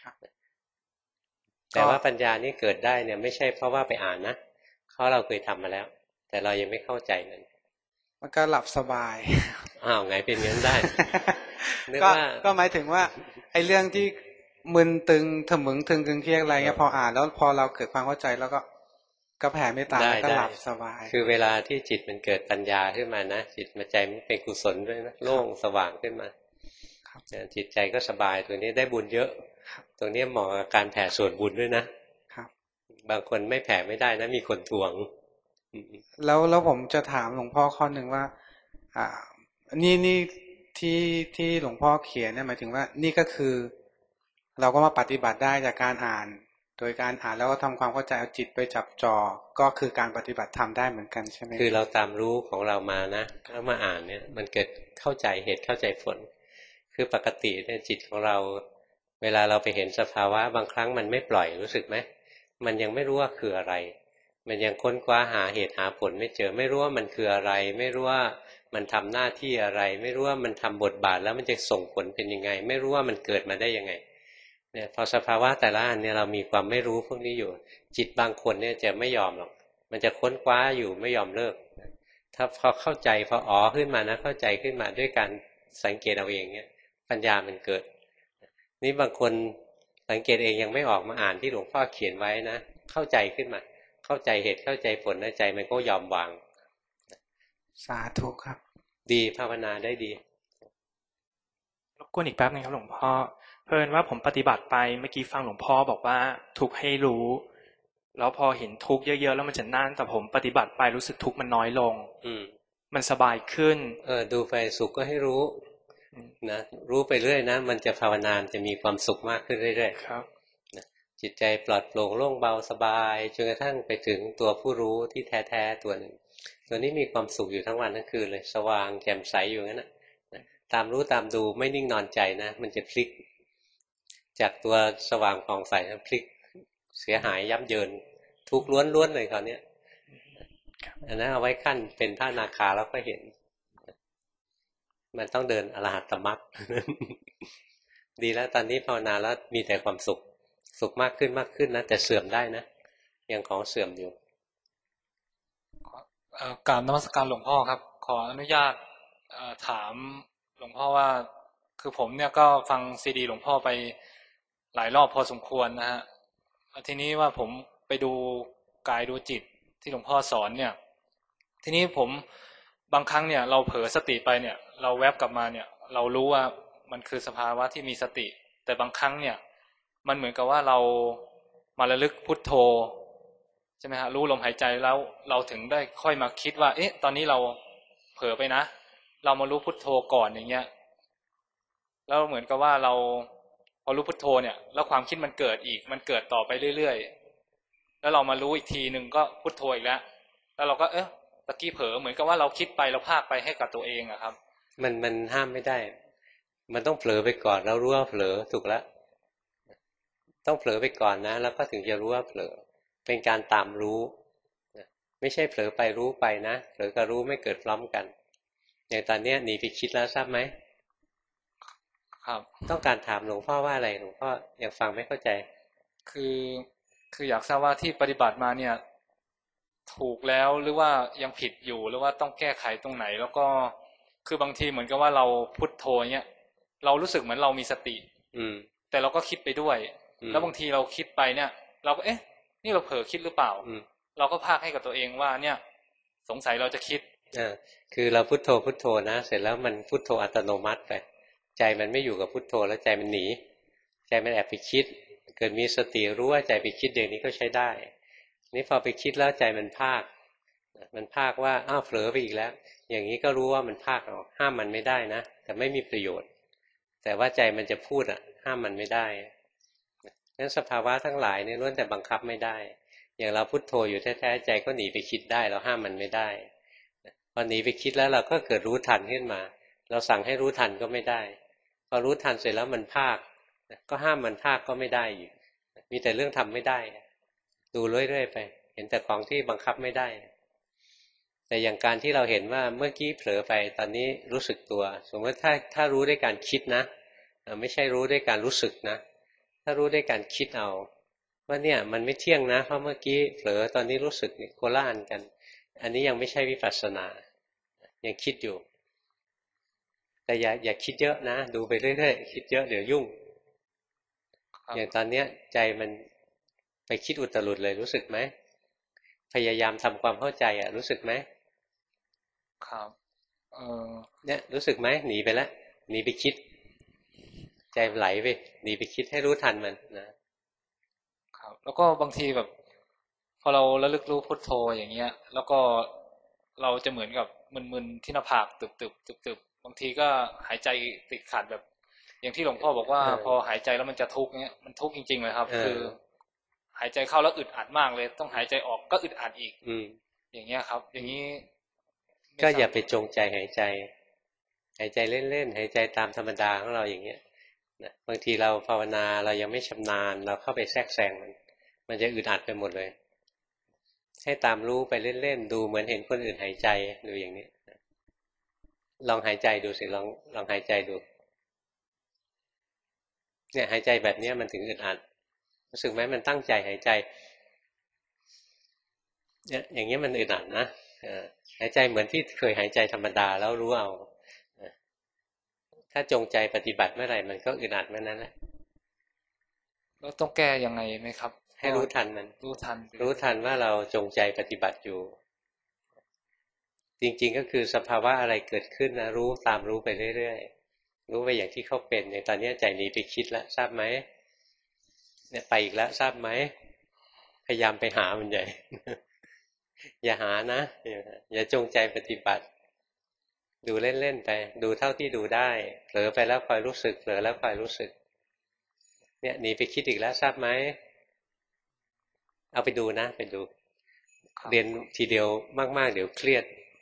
แต่ว่าปัญญานี่เกิดได้เนี่ยไม่ใช่เพราะว่าไปอ่านนะเพราะเราเคยทำมาแล้วแต่เรายังไม่เข้าใจมันก็หลับสบายไงเป็นงั้นได้ก็หมายถึงว่าไอ้เรื่องที่มึนตึงถมึงตึงเครียดอะไรเงี้ยพออ่านแล้วพอเราเกิดความเข้าใจแล้วก็แผ่เมตตาแล้วก็หลับสบายคือเวลาที่จิตมันเกิดปัญญาขึ้นมานะจิตมันใจมันเป็นกุศลด้วยนะโล่งสว่างขึ้นมาจิตใจก็สบายตัวนี้ได้บุญเยอะตรงนี้เหมาะกับการแผ่ส่วนบุญด้วยนะบางคนไม่แผ่ไม่ได้นะมีคนทวงแล้วผมจะถามหลวงพ่อข้อหนึ่งว่านี่ที่หลวงพ่อเขียนเนี่ยหมายถึงว่านี่ก็คือเราก็มาปฏิบัติได้จากการอ่านโดยการอ่านแล้วก็ทำความเข้าใจเอาจิตไปจับจ่อก็คือการปฏิบัติธรรมได้เหมือนกันใช่ไหมคือเราตามรู้ของเรามานะแล้วมาอ่านเนี่ยมันเกิดเข้าใจเหตุเข้าใจผลคือปกติเนี่ยจิตของเราเวลาเราไปเห็นสภาวะบางครั้งมันไม่ปล่อยรู้สึกไหมมันยังไม่รู้ว่าคืออะไรมันยังค้นคว้าหาเหตุหาผลไม่เจอไม่รู้ว่ามันคืออะไรไม่รู้ว่ามันทำหน้าที่อะไรไม่รู้ว่ามันทำบทบาทแล้วมันจะส่งผลเป็นยังไงไม่รู้ว่ามันเกิดมาได้ยังไงเนี่ยพอสภาวะแต่ละอันเนี่ยเรามีความไม่รู้พวกนี้อยู่จิตบางคนเนี่ยจะไม่ยอมหรอกมันจะค้นคว้าอยู่ไม่ยอมเลิกถ้าพอเข้าใจพอขึ้นมานะเข้าใจขึ้นมาด้วยการสังเกตเอาเองเนี่ยปัญญามันเกิดนี่บางคนสังเกตเองยังไม่ออกมาอ่านที่หลวงพ่อเขียนไว้นะเข้าใจขึ้นมาเข้าใจเหตุเข้าใจผลในใจมันก็ยอมวางสาธุครับดีภาวนาได้ดีรบกวนอีกแป๊บนึงครับหลวงพ่อเพิ่นว่าผมปฏิบัติไปเมื่อกี้ฟังหลวงพ่อบอกว่าทุกข์ให้รู้แล้วพอเห็นทุกข์เยอะๆแล้วมันจะนั่นแต่ผมปฏิบัติไปรู้สึกทุกข์มันน้อยลงมันสบายขึ้นดูไปสุขก็ให้รู้นะรู้ไปเรื่อยนะมันจะภาวนาจะมีความสุขมากขึ้นเรื่อยๆครับจิตใจปลอดโปร่งโล่งเบาสบายจนกระทั่งไปถึงตัวผู้รู้ที่แท้ๆตัวหนึ่งตัวนี้มีความสุขอยู่ทั้งวันทั้งคืนเลยสว่างแจ่มใสอยู่งั้นนะตามรู้ตามดูไม่นิ่งนอนใจนะมันจะพลิกจากตัวสว่างผ่องใสพลิกเสียหายยับเยินทุกข์ล้วนๆเลยคราวนี้อันนั้นเอาไว้ขั้นเป็นพระอนาคาแล้วก็เห็นมันต้องเดินอรหัตตมรรคดีแล้วตอนนี้ภาวนาแล้วมีแต่ความสุขมากขึ้นนะแต่เสื่อมได้นะยังของเสื่อมอยู่กราบนมัสการหลวงพ่อครับขออนุญาตถามหลวงพ่อว่าคือผมเนี่ยก็ฟังซีดีหลวงพ่อไปหลายรอบพอสมควรนะฮะทีนี้ว่าผมไปดูกายดูจิตที่หลวงพ่อสอนเนี่ยทีนี้ผมบางครั้งเนี่ยเราเผลอสติไปเนี่ยเราแวบกลับมาเนี่ยเรารู้ว่ามันคือสภาวะที่มีสติแต่บางครั้งเนี่ยมันเหมือนกับว่าเรามาระลึกพุทโธใช่ไหมฮะรู้ลมหายใจแล้วเราถึงได้ค่อยมาคิดว่าเอ๊ะตอนนี้เราเผลอไปนะเรามารู้พุทโธก่อนอย่างเงี้ยแล้วเหมือนกับว่าเราพอรู้พุทโธเนี่ยแล้วความคิดมันเกิดอีกมันเกิดต่อไปเรื่อยๆแล้วเรามารู้อีกทีนึงก็พุทโธอีกแล้วเราก็ตะกี้เผลอเหมือนกับว่าเราคิดไปเราพากไปให้กับตัวเองอะครับมันห้ามไม่ได้มันต้องเผลอไปก่อนแล้วรู้ว่าเผลอถูกแล้วต้องเผลอไปก่อนนะแล้วก็ถึงจะรู้ว่าเผลอเป็นการตามรู้ไม่ใช่เผลอไปรู้ไปนะเผลอกับรู้ไม่เกิดพร้อมกันอย่างตอนนี้หนีไปคิดแล้วทราบไหมครับต้องการถามหลวงพ่อว่าอะไรหลวงพ่อยังฟังไม่เข้าใจคืออยากทราบว่าที่ปฏิบัติมาเนี่ยถูกแล้วหรือว่ายังผิดอยู่หรือว่าต้องแก้ไขตรงไหนแล้วก็คือบางทีเหมือนกับว่าเราพุทโธเนี่ยเรารู้สึกเหมือนเรามีสติแต่เราก็คิดไปด้วยแล้วบางทีเราคิดไปเนี่ยเราก็นี่เราเผลอคิดหรือเปล่าเราก็พากให้กับตัวเองว่าเนี่ยสงสัยเราจะคิดคือเราพุทโธนะเสร็จแล้วมันพุทโธอัตโนมัติไปใจมันไม่อยู่กับพุทโธแล้วใจมันหนีใจมันแอบไปคิดเกิดมีสติรู้ว่าใจไปคิดอย่างนี้ก็ใช้ได้นี่พอไปคิดแล้วใจมันพากมันภาคว่าอ้าวเผลอไปอีกแล้วอย่างนี้ก็รู้ว่ามันภาคเอาห้ามมันไม่ได้นะแต่ไม่มีประโยชน์แต่ว่าใจมันจะพูดห้ามมันไม่ได้นั้นสภาวะทั้งหลายเนี่ยล้วนแต่บังคับไม่ได้อย่างเราพุทโธอยู่แท้ๆใจก็หนีไปคิดได้เราห้ามมันไม่ได้พอหนีไปคิดแล้วเราก็เกิดรู้ทันขึ้นมาเราสั่งให้รู้ทันก็ไม่ได้พอรู้ทันเสร็จแล้วมันภาคก็ห้ามมันภาคก็ไม่ได้อยู่มีแต่เรื่องทำไม่ได้ดูเรื่อยๆไปเห็นแต่ของที่บังคับไม่ได้แต่อย่างการที่เราเห็นว่าเมื่อกี้เผลอไปตอนนี้รู้สึกตัวสมมติถ้ารู้ด้วยการคิดนะไม่ใช่รู้ด้วยการรู้สึกนะถ้ารู้ด้วยการคิดเอาว่าเนี่ยมันไม่เที่ยงนะเพราะเมื่อกี้เผลอตอนนี้รู้สึกโคละอันกันอันนี้ยังไม่ใช่วิปัสสนายังคิดอยู่แต่อย่าคิดเยอะนะดูไปเรื่อยๆคิดเยอะเดี๋ยวยุ่งอย่างตอนเนี้ยใจมันไปคิดอุตรุดเลยรู้สึกไหมพยายามทำความเข้าใจรู้สึกไหมครับเนี่ยรู้สึกไหมหนีไปแล้วหนีไปคิดใจไหลไปหนีไปคิดให้รู้ทันมันนะครับแล้วก็บางทีแบบพอเราระลึกรู้พุทโธอย่างเงี้ยแล้วก็เราจะเหมือนกับมึนๆที่หน้าผากตึบๆบางทีก็หายใจติดขัดแบบอย่างที่หลวงพ่อบอกว่าพอหายใจแล้วมันจะทุกข์เงี้ยมันทุกข์จริงๆเลยครับคือหายใจเข้าแล้วอึดอัดมากเลยต้องหายใจออกก็อึดอัดอีกอย่างเงี้ยครับอย่างนี้ก็อย่าไปจงใจหายใจเล่นๆหายใจตามธรรมดาของเราอย่างเงี้ยนะบางทีเราภาวนาเรายังไม่ชำนาญเราเข้าไปแทรกแซงมันจะอึดอัดไปหมดเลยให้ตามรู้ไปเล่นๆดูเหมือนเห็นคนอื่นหายใจดูอย่างนี้ลองหายใจดูสิลองหายใจดูเนี่ยหายใจแบบนี้มันถึงอึดอัดรู้สึกไหมมันตั้งใจหายใจเนี่ยอย่างนี้มันอึดอัดนะหายใจเหมือนที่เคยหายใจธรรมดาแล้วรู้เอาถ้าจงใจปฏิบัติเมื่อไหร่มันก็อึดอัดเมื่อนั้นแหละแล้วต้องแก้ยังไงไหมครับให้รู้ทันมันรู้ทันว่าเราจงใจปฏิบัติอยู่จริงๆก็คือสภาวะอะไรเกิดขึ้นนะรู้ตามรู้ไปเรื่อยๆรู้ไปอย่างที่เขาเป็นในตอนนี้ใจหนีไปคิดแล้วทราบไหมเนี่ยไปอีกแล้วทราบไหมพยายามไปหามันใหญ่ อย่าหานะอย่าจงใจปฏิบัติดูเล่นๆไปดูเท่าที่ดูได้เผลอไปแล้วคอยรู้สึกเผลอแล้วคอยรู้สึกเนี่ยหนีไปคิดอีกแล้วทราบไหมเอาไปดูนะไปดูเรียนทีเดียวมากๆเดี๋ยวเครียด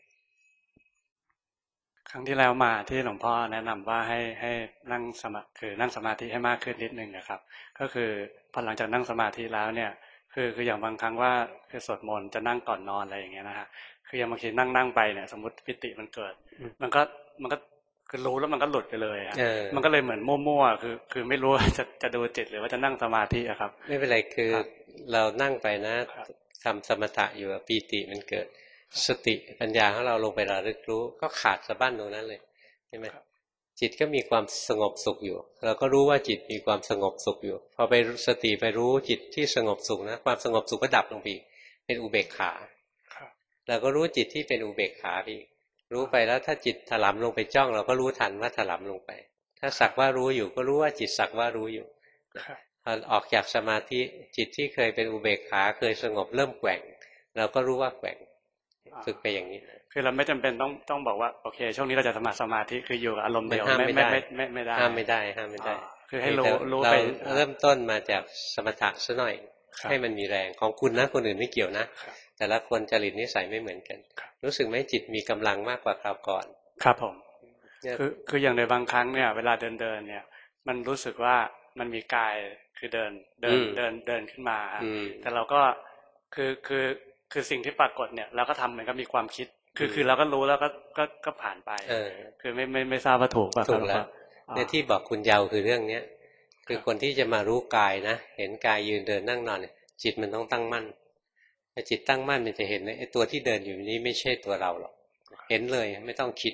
ครั้งที่แล้วมาที่หลวงพ่อแนะนำว่าให้นั่งนั่งสมาธิให้มากขึ้นนิดนึงนะครับก็คือพอหลังจากนั่งสมาธิแล้วเนี่ยคืออย่างบางครั้งว่าคือสวดมนต์จะนั่งก่อนนอนอะไรอย่างเงี้ยนะฮะคืออย่างบางทีนั่งไปเนี่ยสมมติปิติมันเกิดมันก็คือรู้แล้วมันก็หลุดไปเลยฮะมันก็เลยเหมือนมั่วๆคือไม่รู้ว่าจะดูจิตหรือว่าจะนั่งสมาธิอะครับไม่เป็นไรคือเรานั่งไปนะทำสมถะอยู่ปีติมันเกิดสติปัญญาของเราลงไประลึกรู้ก็ขาดสะบั้นตรงนั้นเลยใช่ไหมจิตก็มีความสงบสุขอยู่เราก็รู้ว่าจิตมีความสงบสุขอยู่พอไปสติไปรู้จิตที่สงบสุขนะความสงบสุขก็ดับลงไปเป็นอุเบกขาเราก็รู้จิตที่เป็นอุเบกขาพี่รู้ไปแล้วถ้าจิตถลำลงไปจ้องเราก็รู้ทันว่าถลำลงไปถ้าสักว่ารู้อยู่ก็รู้ว่าจิตสักว่ารู้อยู่พอออกจากสมาธิจิตที่เคยเป็นอุเบกขาเคยสงบเริ่มแกว่งเราก็รู้ว่าแกว่งฝึกไปอย่างนี้คือเราไม่จำเป็นต้องบอกว่าโอเคช่วงนี้เราจะสมาธิคืออยู่กับอารมณ์เดียวไม่ได้ห้ามไม่ได้คือให้รู้ไปเริ่มต้นมาจากสมถะซะหน่อยให้มันมีแรงของคุณนะคนอื่นไม่เกี่ยวนะแต่ละคนจริตนิสัยไม่เหมือนกันรู้สึกไหมจิตมีกำลังมากกว่าคราวก่อนครับผมคืออย่างในบางครั้งเนี่ยเวลาเดินเนี่ยมันรู้สึกว่ามันมีกายคือเดินขึ้นมาแต่เราก็คือสิ่งที่ปรากฏเนี่ยเราก็ทำเหมือนกับมีความคิดคือเราก็รู้แล้วก็ผ่านไปคือไม่ทราบว่าถูกป่ะครับเนี่ยที่บอกคุณเยาว์คือเรื่องเนี้ยคือคนที่จะมารู้กายนะเห็นกายยืนเดินนั่งนอนเนี่ยจิตมันต้องตั้งมั่นพอจิตตั้งมั่นมันจะเห็นไอ้ตัวที่เดินอยู่นี้ไม่ใช่ตัวเราหรอกเห็นเลยไม่ต้องคิด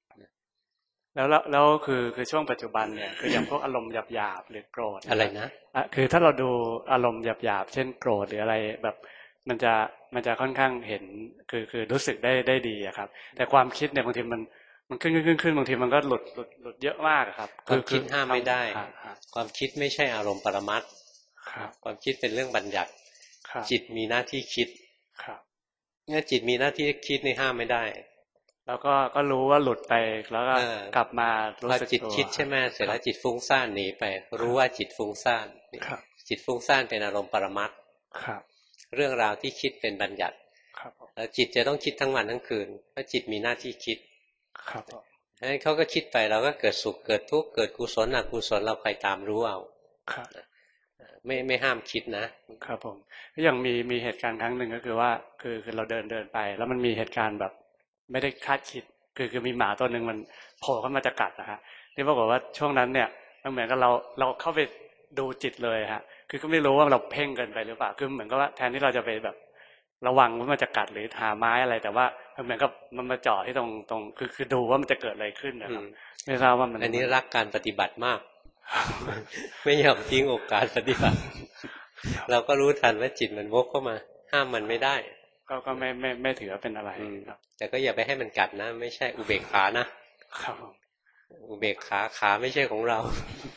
แล้วคือช่วงปัจจุบันเนี่ยคืออย่างพวกอารมณ์หยาบๆหรือโกรธอะไรนะคือถ้าเราดูอารมณ์หยาบๆเช่นโกรธหรืออะไรแบบมันจะค่อนข้างเห็นคือรู้สึกได้ดีอะครับแต่ความคิดเนี่ยบางทีมันขึ้นบางทีมันก็หลุดเยอะมากครับความคิดห้ามไม่ได้ความคิดไม่ใช่อารมณ์ปรมัตถ์ความคิดเป็นเรื่องบัญญัติจิตมีหน้าที่คิดงั้นจิตมีหน้าที่คิดนี่ห้ามไม่ได้แล้วก็รู้ว่าหลุดไปแล้วก็กลับมารู้สึกตัวพอจิตคิดใช่ไหมเสร็จแล้วจิตฟุ้งซ่านหนีไปรู้ว่าจิตฟุ้งซ่านจิตฟุ้งซ่านเป็นอารมณ์ปรมัตถ์เรื่องราวที่คิดเป็นบัญญัติแล้วจิตจะต้องคิดทั้งวันทั้งคืนเพราะจิตมีหน้าที่คิดให้เขาก็คิดไปเราก็เกิดสุขเกิดทุกข์เกิดกุศลอกุศลเราคอยตามรู้เอาไม่ห้ามคิดนะครับผมอย่างมีเหตุการณ์ครั้งหนึ่งก็คือว่าคือเราเดินไปแล้วมันมีเหตุการณ์แบบไม่ได้คาดคิดคือมีหมาตัวหนึ่งมันโผล่เข้ามาจะกัดนะฮะที่ปรากฏว่าช่วงนั้นเนี่ยมันเหมือนกับเราเข้าไปดูจิตเลยฮะคือก็ไม่รู้ว่าเราเพ่งเกินไปหรือเปล่าคือเหมือนกับว่าแทนที่เราจะไปแบบระวังว่ามันจะกัดหรือหาไม้อะไรแต่ว่าเหมือนกับมันมาจ่อที่ตรงคือดูว่ามันจะเกิดอะไรขึ้นนะครับไม่ทราบว่ามันอันนี้รักการปฏิบัติมากไม่ยอมทิ้งโอกาสปฏิบัติเราก็รู้ทันว่าจิตมันวกเข้ามาห้ามมันไม่ได้ก็ไม่ถือว่าเป็นอะไรครับแต่ก็อย่าไปให้มันกัดนะไม่ใช่อุเบกขานะครับอุเบกขาไม่ใช่ของเรา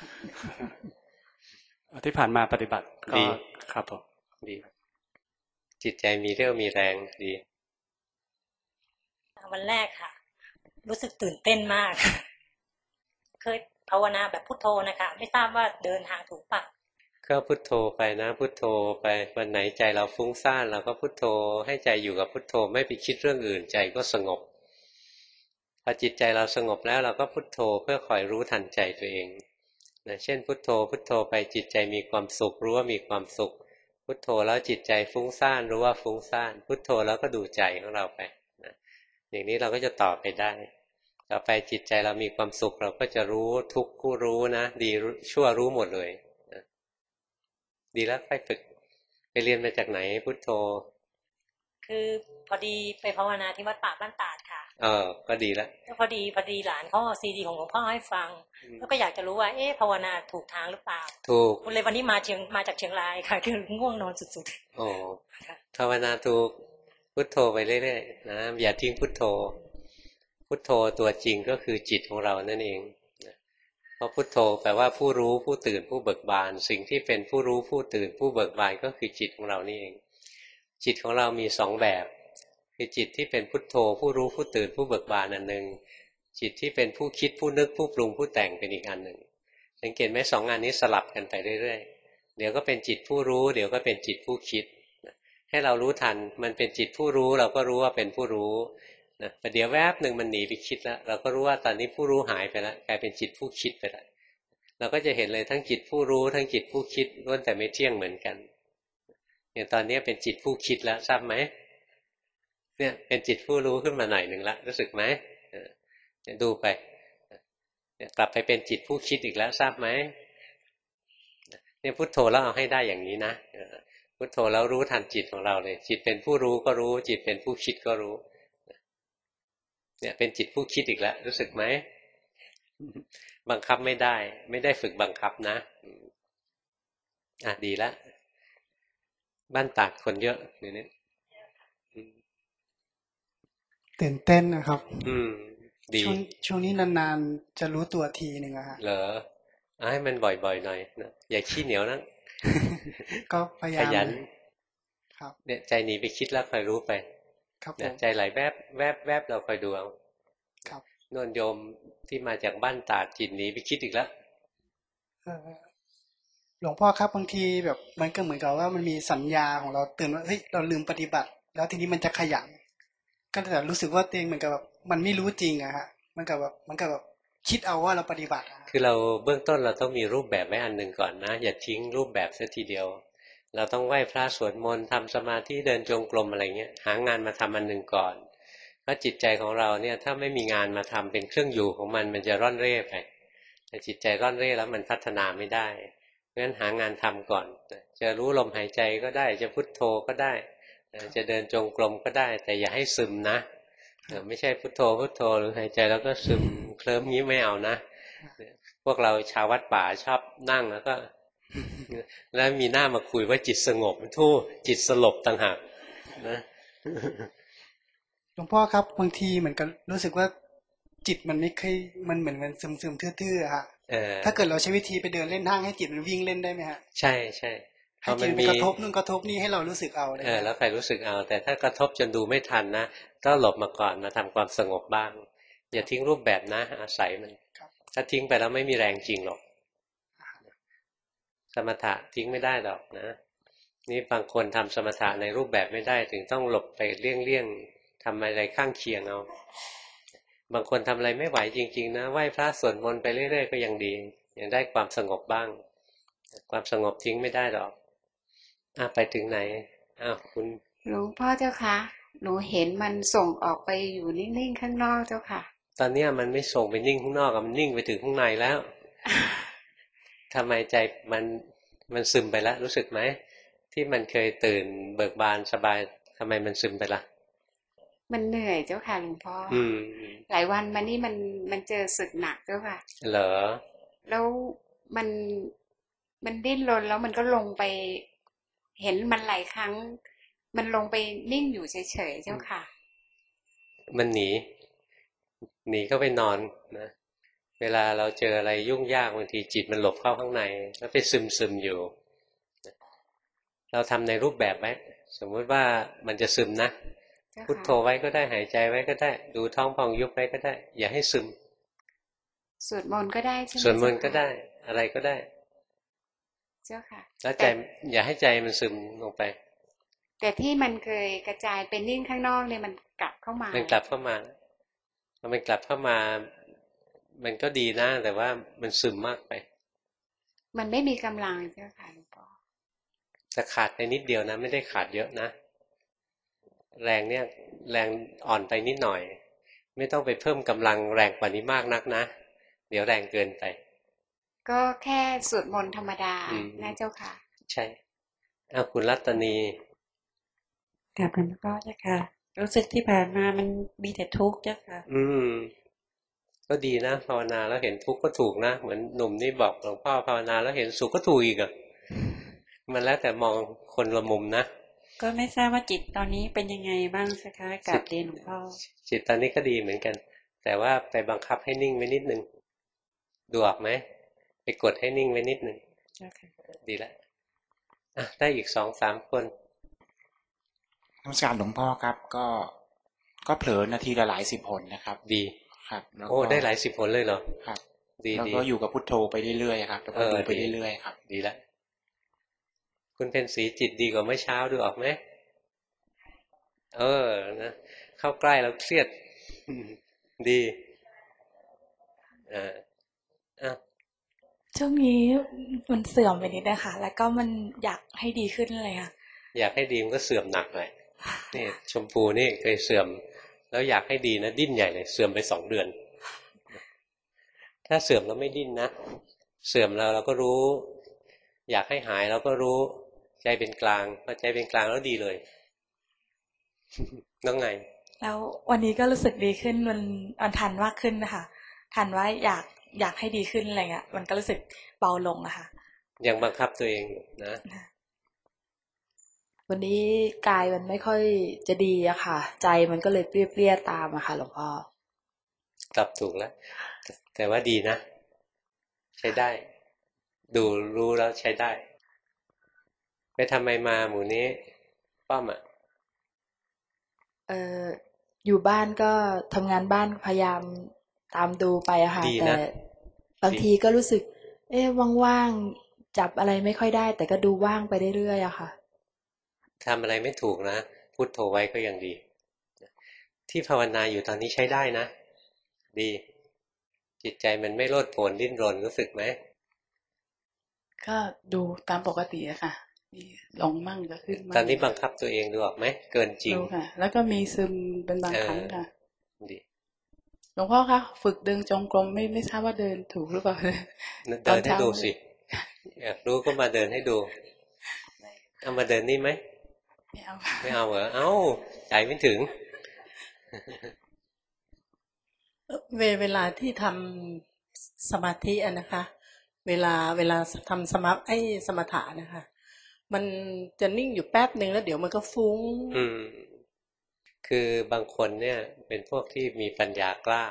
ที่ผ่านมาปฏิบัติดีครับผมดีจิตใจมีเรี่ยวมีแรงดีวันแรกค่ะรู้สึกตื่นเต้นมากเคยภาวนาแบบพุทโธนะคะไม่ทราบว่าเดินทางถูกปะก็พุทโธไปนะพุทโธไปวันไหนใจเราฟุ้งซ่านเราก็พุทโธให้ใจอยู่กับพุทโธไม่ไปคิดเรื่องอื่นใจก็สงบพอจิตใจเราสงบแล้วเราก็พุทโธเพื่อคอยรู้ทันใจตัวเองนะเช่นพุทโธพุทโธไปจิตใจมีความสุขรู้ว่ามีความสุขพุทโธแล้วจิตใจฟุ้งซ่านรู้ว่าฟุ้งซ่านพุทโธแล้วก็ดูใจของเราไปนะอย่างนี้เราก็จะต่อไปได้ต่อไปจิตใจเรามีความสุขเราก็จะรู้ทุกข์ก็รู้นะดีชั่วรู้หมดเลยนะดีแล้วค่อยฝึกไปเรียนมาจากไหนพุทโธคือพอดีไปภาวนาที่วัดป่าบ้านตาดค่ะก็ดีแล้วก็พอดีหลานเขาเอาซีดีของหลวงพ่อให้ฟังแล้วก็อยากจะรู้ว่าภาวนาถูกทางหรือเปล่าถูกเลยวันนี้มาจากเชียงรายค่ะคือง่วงนอนสุดๆภาวนาถูกพุทโธไปเรื่อยๆนะอย่าทิ้งพุทโธพุทโธตัวจริงก็คือจิตของเรานั่นเองเพราะพุทโธแปลว่าผู้รู้ผู้ตื่นผู้เบิกบานสิ่งที่เป็นผู้รู้ผู้ตื่นผู้เบิกบานก็คือจิตของเรานี่เองจิตของเรามีสองแบบคือจิตที่เป็นพุทโธผู้รู้ผู้ตื่นผู้เบิกบานอันหนึ่งจิตที่เป็นผู้คิดผู้นึกผู้ปรุงผู้แต่งเป็นอีกอันหนึ่งสังเกตไหมสองอันนี้สลับกันไปเรื่อยๆเดี๋ยวก็เป็นจิตผู้รู้เดี๋ยวก็เป็นจิตผู้คิดให้เรารู้ทันมันเป็นจิตผู้รู้เราก็รู้ว่าเป็นผู้รู้นะแต่เดี๋ยวแวบหนึ่งมันหนีไปคิดแล้วเราก็รู้ว่าตอนนี้ผู้รู้หายไปแล้วกลายเป็นจิตผู้คิดไปแล้วเราก็จะเห็นเลยทั้งจิตผู้รู้ทั้งจิตผู้คิดล้วนแต่ไม่เที่ยงเหมือนกันอย่างตอนนี้เป็นจิตผู้คิดแล้วทราบไหมเนี่ยเป็นจิตผู้รู้ขึ้นมาหน่อยหนึ่งละรู้สึกไหมดูไปกลับไปเป็นจิตผู้คิดอีกแล้วทราบไหมเนี่ยพุทโธแล้วเอาให้ได้อย่างนี้นะพุทโธแล้วรู้ทันจิตของเราเลยจิตเป็นผู้รู้ก็รู้จิตเป็นผู้คิดก็รู้เนี่ยเป็นจิตผู้คิดอีกแล้วรู้สึกไหมบังคับไม่ได้ฝึกบังคับนะดีแล้วบ้านตากคนเยอะนี่ตื่นเต้นนะครับดีช่วงนี้นานๆจะรู้ตัวทีหนึ่งอะฮะเหรอให้มันบ่อยๆหน่อยนะอย่าขี้เหนียวนะก็พยายามขยันครับเนี่ยใจหนีไปคิดแล้วคอยรู้ไปเนี่ยใจไหลแวบแวบแวบเราคอยดูเอาครับนนโยมที่มาจากบ้านตาดจิตหนีไปคิดอีกแล้วหลวงพ่อครับบางทีแบบมันก็เหมือนกับว่ามันมีสัญญาของเราเตือนว่าเฮ้ยเราลืมปฏิบัติแล้วทีนี้มันจะขยันก็แต่รู้สึกว่าตัวเองเหมือนกับแบบมันไม่รู้จริงอะฮะมันก็แบบคิดเอาว่าเราปฏิบัติคือเราเบื้องต้นเราต้องมีรูปแบบไว้อันหนึ่งก่อนนะอย่าทิ้งรูปแบบซะทีเดียวเราต้องไหว้พระสวดมนต์ทำสมาธิเดินจงกรมอะไรเงี้ยหางานมาทำอันหนึ่งก่อนเพราะจิตใจของเราเนี่ยถ้าไม่มีงานมาทำเป็นเครื่องอยู่ของมันจะร่อนเร่ไปแต่จิตใจร่อนเร่แล้วมันพัฒนาไม่ได้เพราะฉะนั้นหางานทำก่อนจะรู้ลมหายใจก็ได้จะพุทโธก็ได้จะเดินจงกรมก็ได้แต่อย่าให้ซึมนะไม่ใช่พุทโธพุทโธหรือหายใจแล้วก็ซึมเคลิ้มงี้ไม่เอานะพวกเราชาววัดป่าชอบนั่งแล้วมีหน้ามาคุยว่าจิตสงบทู่จิตสลบต่างหากนะหลวงพ่อครับบางทีเหมือนกับรู้สึกว่าจิตมันไม่เคยมันเหมือนมันซึมๆทื่อๆฮะถ้าเกิดเราใช้วิธีไปเดินเล่นห้างให้จิตมันวิ่งเล่นได้ไหมฮะใช่ใช่ให้จิตมันกระทบนู่นกระทบนี่ให้เรารู้สึกเอาเลยแล้วใครรู้สึกเอาแต่ถ้ากระทบจนดูไม่ทันนะก็หลบมาก่อนมาทำความสงบบ้างอย่าทิ้งรูปแบบนะอาศัยมันถ้าทิ้งไปแล้วไม่มีแรงจริงหรอกสมถะทิ้งไม่ได้หรอกนะนี่บางคนทำสมถะในรูปแบบไม่ได้ถึงต้องหลบไปเลี่ยงทำอะไรข้างเคียงเอาบางคนทำอะไรไม่ไหวจริงๆนะไหว้พระสวดมนต์ไปเรื่อยๆก็ยังดียังได้ความสงบบ้างความสงบทิ้งไม่ได้หรอกไปถึงไหนคุณหลวงพ่อเจ้าค่ะหนูเห็นมันส่งออกไปอยู่นิ่งๆข้างนอกเจ้าค่ะตอนนี้มันไม่ส่งไปนิ่งข้างนอกมันนิ่งไปถึงข้างในแล้ว ทำไมใจมันซึมไปแล้วรู้สึกไหมที่มันเคยตื่นเบิกบานสบายทำไมมันซึมไปล่ะมันเหนื่อยเจ้าค่ะหลวงพ่อหลายวันมานี่มันเจอศึกหนักเจ้าค่ะเหรอแล้วมันดิ้นรนแล้วมันก็ลงไปเห็นมันหลายครั้งมันลงไปนิ่งอยู่เฉยๆเจ้าค่ะมันหนีเข้าไปนอนนะเวลาเราเจออะไรยุ่งยากบางทีจิตมันหลบเข้าข้างในแล้วไปซึมอยู่เราทำในรูปแบบไว้สมมติว่ามันจะซึมนะพุทโธไว้ก็ได้หายใจไว้ก็ได้ดูท้องพองยุบไว้ก็ได้อย่าให้ซึมสวดมนต์ก็ได้ใช่ไหมสวดมนต์ก็ได้อะไรก็ได้เจ้าค่ะแล้วใจอย่าให้ใจมันซึมลงไปแต่ที่มันเคยกระจายเป็นนิ่งข้างนอกเนี่ยมันกลับเข้ามามันกลับเข้ามาพอมันกลับเข้ามามันก็ดีนะแต่ว่ามันซึมมากไปมันไม่มีกำลังเจ้าค่ะหลวงพ่อจะขาดไปนิดเดียวนะไม่ได้ขาดเยอะนะแรงเนี่ยแรงอ่อนไปนิดหน่อยไม่ต้องไปเพิ่มกำลังแรงกว่านี้มากนักนะเดี๋ยวแรงเกินไปก็แค่สวดมนต์ธรรมดานะเจ้าค่ะใช่คุณรัตนีกราบหลวงพ่อเจ้าค่ะรู้สึกที่ผ่านมามันมีแต่ทุกข์เจ้าค่ะก็ดีนะภาวนาแล้วเห็นทุกข์ก็ถูกนะเหมือนหนุ่มนี่บอกหลวงพ่อภาวนาแล้วเห็นสุขก็ถูกอีกอ่ะมันแล้วแต่มองคนละมุมนะก็ไม่ทราบว่าจิตตอนนี้เป็นยังไงบ้างสักคะกับเรียนหลวงพ่อจิตตอนนี้ก็ดีเหมือนกันแต่ว่าไปบังคับให้นิ่งไว้นิดนึงดูออกไหมไปกดให้นิ่งไว้นิดนึงดีแล้วได้อีก2-3 คนนมัสการหลวงพ่อครับก็เผลอนาทีละหลาย10 หนนะครับดีครับโอ้ได้หลาย10 หนเลยเหรอครับดีแล้วก็อยู่กับพุทโธไปเรื่อยๆครับแล้วก็ดูไปเรื่อยๆครับดีแล้วคุณเพ็ญศรีจิตดีกว่าเมื่อเช้าดูออกไหมนะเข้าใกล้แล้วเครียดดีช่วงนี้มันเสื่อมไปนิดนะคะแล้วก็มันอยากให้ดีขึ้นเลยค่ะอยากให้ดีมันก็เสื่อมหนักเลยนี่ชมพูนี่เคยเสื่อมแล้วอยากให้ดีนะดิ้นใหญ่เลยเสื่อมไป2 เดือนถ้าเสื่อมแล้วไม่ดิ้นนะเสื่อมแล้วเราก็รู้อยากให้หายเราก็รู้ใจเป็นกลางพอใจเป็นกลางแล้วดีเลยน้องไงแล้ววันนี้ก็รู้สึกดีขึ้นมันทันมากขึ้นนะคะทันว่าอยากให้ดีขึ้นอะไรเงี้ยมันก็รู้สึกเบาลงนะคะยังบังคับตัวเองนะวันนี้กายมันไม่ค่อยจะดีอะค่ะใจมันก็เลยเปรี้ยๆตามอะค่ะหลวงพ่อตอบถูกแล้วแต่ว่าดีนะใช้ได้ดูรู้แล้วใช้ได้ไปทำไมมาหมู่นี้ป้อมอยู่บ้านก็ทำงานบ้านพยายามตามดูไปอะค่ะแต่บางทีก็รู้สึกว่างๆจับอะไรไม่ค่อยได้แต่ก็ดูว่างไปเรื่อยๆอะค่ะทำอะไรไม่ถูกนะพุทโธไว้ก็ยังดีที่ภาวนาอยู่ตอนนี้ใช้ได้นะดีจิตใจมันไม่โลดโผนดิ้นรนรู้สึกไหมก็ดูตามปกติอะค่ะลงมั่งก็ขึ้นมั่งตอนนี้บังคับตัวเองดูออกไหมเกินจริงค่ะแล้วก็มีซึมเป็นบางครั้งค่ะดีหลวงพ่อคะฝึกเดินจงกรมไม่ทราบว่าเดินถูกหรือเปล่าเดินให้ดูสิอยากรู้ก็มาเดินให้ดูเอามาเดินนี่ไหมไม่เอาเหรอใจไม่ถึงเวลาที่ทำสมาธินะคะเวลาทำสมถะนะคะมันจะนิ่งอยู่แป๊บนึงแล้วเดี๋ยวมันก็ฟุ้งคือบางคนเนี่ยเป็นพวกที่มีปัญญากล้า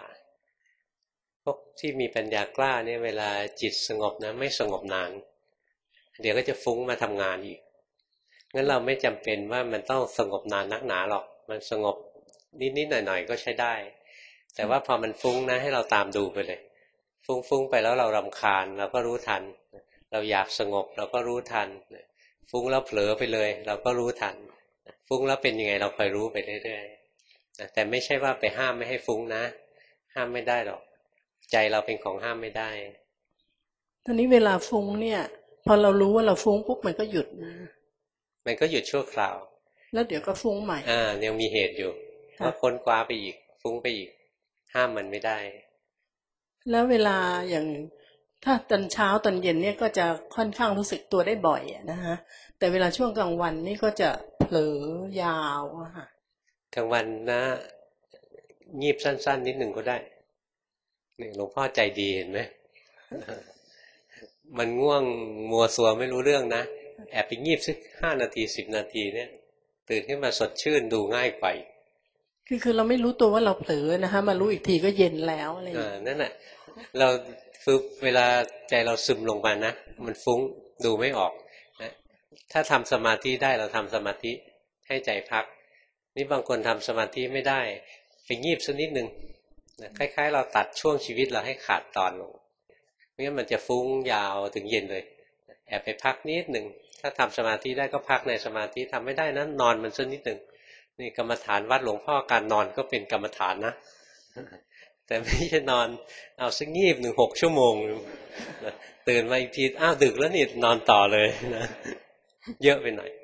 พวกที่มีปัญญากล้าเนี่ยเวลาจิตสงบนะไม่สงบนานเดี๋ยวก็จะฟุ้งมาทำงานอีกงั้นเราไม่จำเป็นว่ามันต้องสงบนานนักหนาหรอกมันสงบนิดๆหน่อยๆก็ใช้ได้แต่ว่าพอมันฟุ้งนะให้เราตามดูไปเลยฟุ้งไปแล้วเรารำคาญเราก็รู้ทันเราอยากสงบเราก็รู้ทันฟุ้งแล้วเผลอไปเลยเราก็รู้ทันฟุ้งแล้วเป็นยังไงเราคอยรู้ไปเรื่อยๆแต่ไม่ใช่ว่าไปห้ามไม่ให้ฟุ้งนะห้ามไม่ได้หรอกใจเราเป็นของห้ามไม่ได้ตอนนี้เวลาฟุ้งเนี่ยพอเรารู้ว่าเราฟุ้งปุ๊บมันก็หยุดนะมันก็หยุดชั่วคราวแล้วเดี๋ยวก็ฟุ้งใหม่ยังมีเหตุอยู่ก็ค้นคว้าไปอีกฟุ้งไปอีกห้ามมันไม่ได้แล้วเวลาอย่างถ้าตอนเช้าตอนเย็นเนี่ยก็จะค่อนข้างรู้สึกตัวได้บ่อยนะฮะแต่เวลาช่วงกลางวันนี่ก็จะเผลอยาวอะค่ะกลางวันนะงีบสั้นๆนิดหนึ่งก็ได้นี่หลวงพ่อใจดีเห็นไหม มันง่วงมัวซัวไม่รู้เรื่องนะแอบไปงีบสัก5 นาที10 นาทีเนี่ยตื่นขึ้นมาสดชื่นดูง่ายกว่าคือเราไม่รู้ตัวว่าเราเผลอนะคะมารู้อีกทีก็เย็นแล้วอะไรอย่างเงี้ยนั่นแหละเราคือเวลาใจเราซึมลงมานะมันฟุ้งดูไม่ออกนะถ้าทำสมาธิได้เราทำสมาธิให้ใจพักนี่บางคนทำสมาธิไม่ได้ไปงีบสักนิดนึงนะคล้ายๆเราตัดช่วงชีวิตเราให้ขาดตอนลงไม่งั้นมันจะฟุ้งยาวถึงเย็นเลยแอบไปพักนิดหนึ่งถ้าทำสมาธิได้ก็พักในสมาธิทำไม่ได้นะนอนมันสักนิดหนึ่งนี่กรรมฐานวัดหลวงพ่อการนอนก็เป็นกรรมฐานนะแต่ไม่ใช่นอนเอาสักงีบ6 ชั่วโมงตื่นมาอีกทีอ้าวดึกแล้วนี่นอนต่อเลยนะเยอะไปหน่อย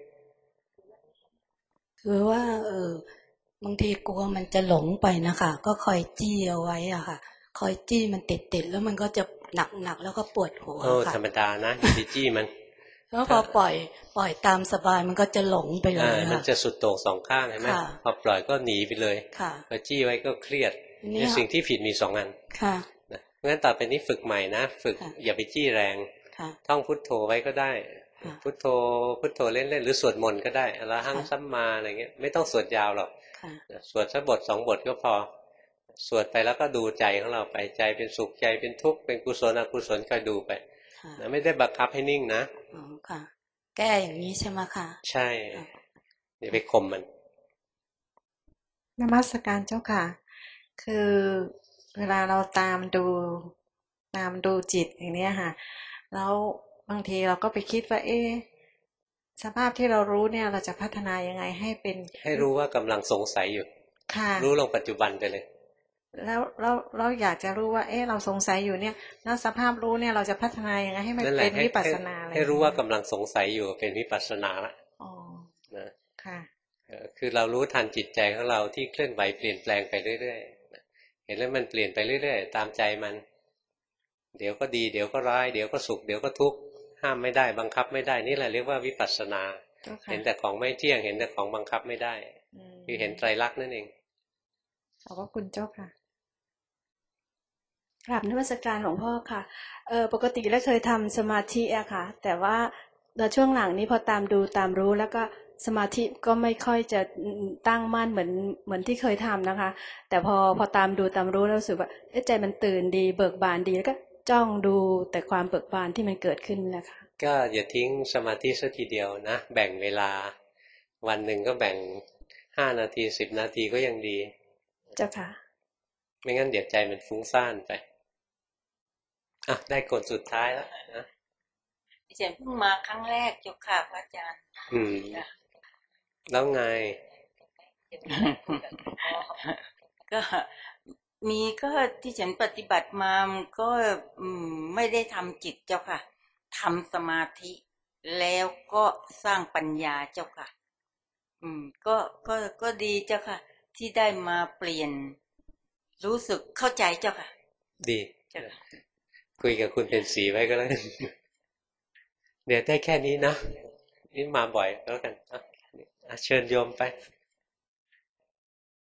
คือว่าบางทีกลัวมันจะหลงไปนะคะก็คอยจี้เอาไว้อะค่ะคอยจี้มันติดแล้วมันก็จะหนักแล้วก็ปวดหัวค่ะธรรมดานะอย่าไปจี้มันแล้วพอปล่อยตามสบายมันก็จะหลงไปเลยค่ะมันจะสุดโต่งสองข้างใช่ไหมพอปล่อยก็หนีไปเลยพอจี้ไว้ก็เครียดนี่สิ่งที่ผิดมี2 อันค่ะงั้นต่อไปนี้ฝึกใหม่นะฝึกอย่าไปจี้แรงท่องพุทโธไว้ก็ได้พุทโธพุทโธเล่นๆหรือสวดมนต์ก็ได้อรหังสัมมาอะไรเงี้ยไม่ต้องสวดยาวหรอกสวดสักบท2 บทก็พอสวดไปแล้วก็ดูใจของเราไปใจเป็นสุขใจเป็นทุกข์เป็นกุศลอกุศลคอยดูไปไม่ได้บังคับให้นิ่งนะอ๋อค่ะแก้อย่างนี้ใช่ไหมคะใช่อย่าไปข่มมันนมัสการเจ้าค่ะคือเวลาเราตามดูจิตอย่างนี้ค่ะแล้วบางทีเราก็ไปคิดว่าสภาพที่เรารู้เนี่ยเราจะพัฒนายังไงให้เป็นให้รู้ว่ากำลังสงสัยอยู่ค่ะรู้ลงปัจจุบันไปเลยแล้วเราอยากจะรู้ว่าเราสงสัยอยู่เนี่ยแล้วสภาพรู้เนี่ยเราจะพัฒนายังไงให้มันเป็นวิปัสสนาให้รู้ว่ากำลังสงสัยอยู่เป็นวิปัสสนาละอ๋อนะค่ะคือเรารู้ทันจิตใจของเราที่เคลื่อนไหวเปลี่ยนแปลงไปเรื่อยๆเห็นแล้วมันเปลี่ยนไปเรื่อยๆตามใจมันเดี๋ยวก็ดีเดี๋ยวก็ร้ายเดี๋ยวก็สุขเดี๋ยวก็ทุกข์ห้ามไม่ได้บังคับไม่ได้นี่แหละเรียกว่าวิปัสสนาเห็นแต่ของไม่เที่ยงเห็นแต่ของบังคับไม่ได้คือเห็นไตรลักษณ์นั่นเองขอบคุณเจ้าค่ะกราบนมัสการหลวงพ่อค่ะปกติแล้วเคยทำสมาธิอะค่ะแต่ว่าช่วงหลังนี้พอตามดูตามรู้แล้วก็สมาธิก็ไม่ค่อยจะตั้งมั่นเหมือนที่เคยทำนะคะแต่พอตามดูตามรู้แล้วรู้สึกว่าใจมันตื่นดีเบิกบานดีแล้วก็จ้องดูแต่ความเบิกบานที่มันเกิดขึ้นนะคะก็อย่าทิ้งสมาธิสักทีเดียวนะแบ่งเวลาวันหนึ่งก็แบ่ง5 นาที10 นาทีก็ยังดีเจ้าค่ะไม่งั้นเดี๋ยวใจมันฟุ้งซ่านไปได้กฎสุดท้ายแล้วนะดิฉันเพิ่งมาครั้งแรกเจ้าค่ะพระอาจารย์แล้วไงก็มีก็ที่ฉันปฏิบัติมาก็ไม่ได้ทำจิตเจ้าค่ะทำสมาธิแล้วก็สร้างปัญญาเจ้าค่ะก็ดีเจ้าค่ะที่ได้มาเปลี่ยนรู้สึกเข้าใจเจ้าค่ะดีคุยกับคุณเป็นสีไว้ก็แล้วเดี๋ยวได้แค่นี้นะนี่มาบ่อยแล้วกันเชิญโยมไป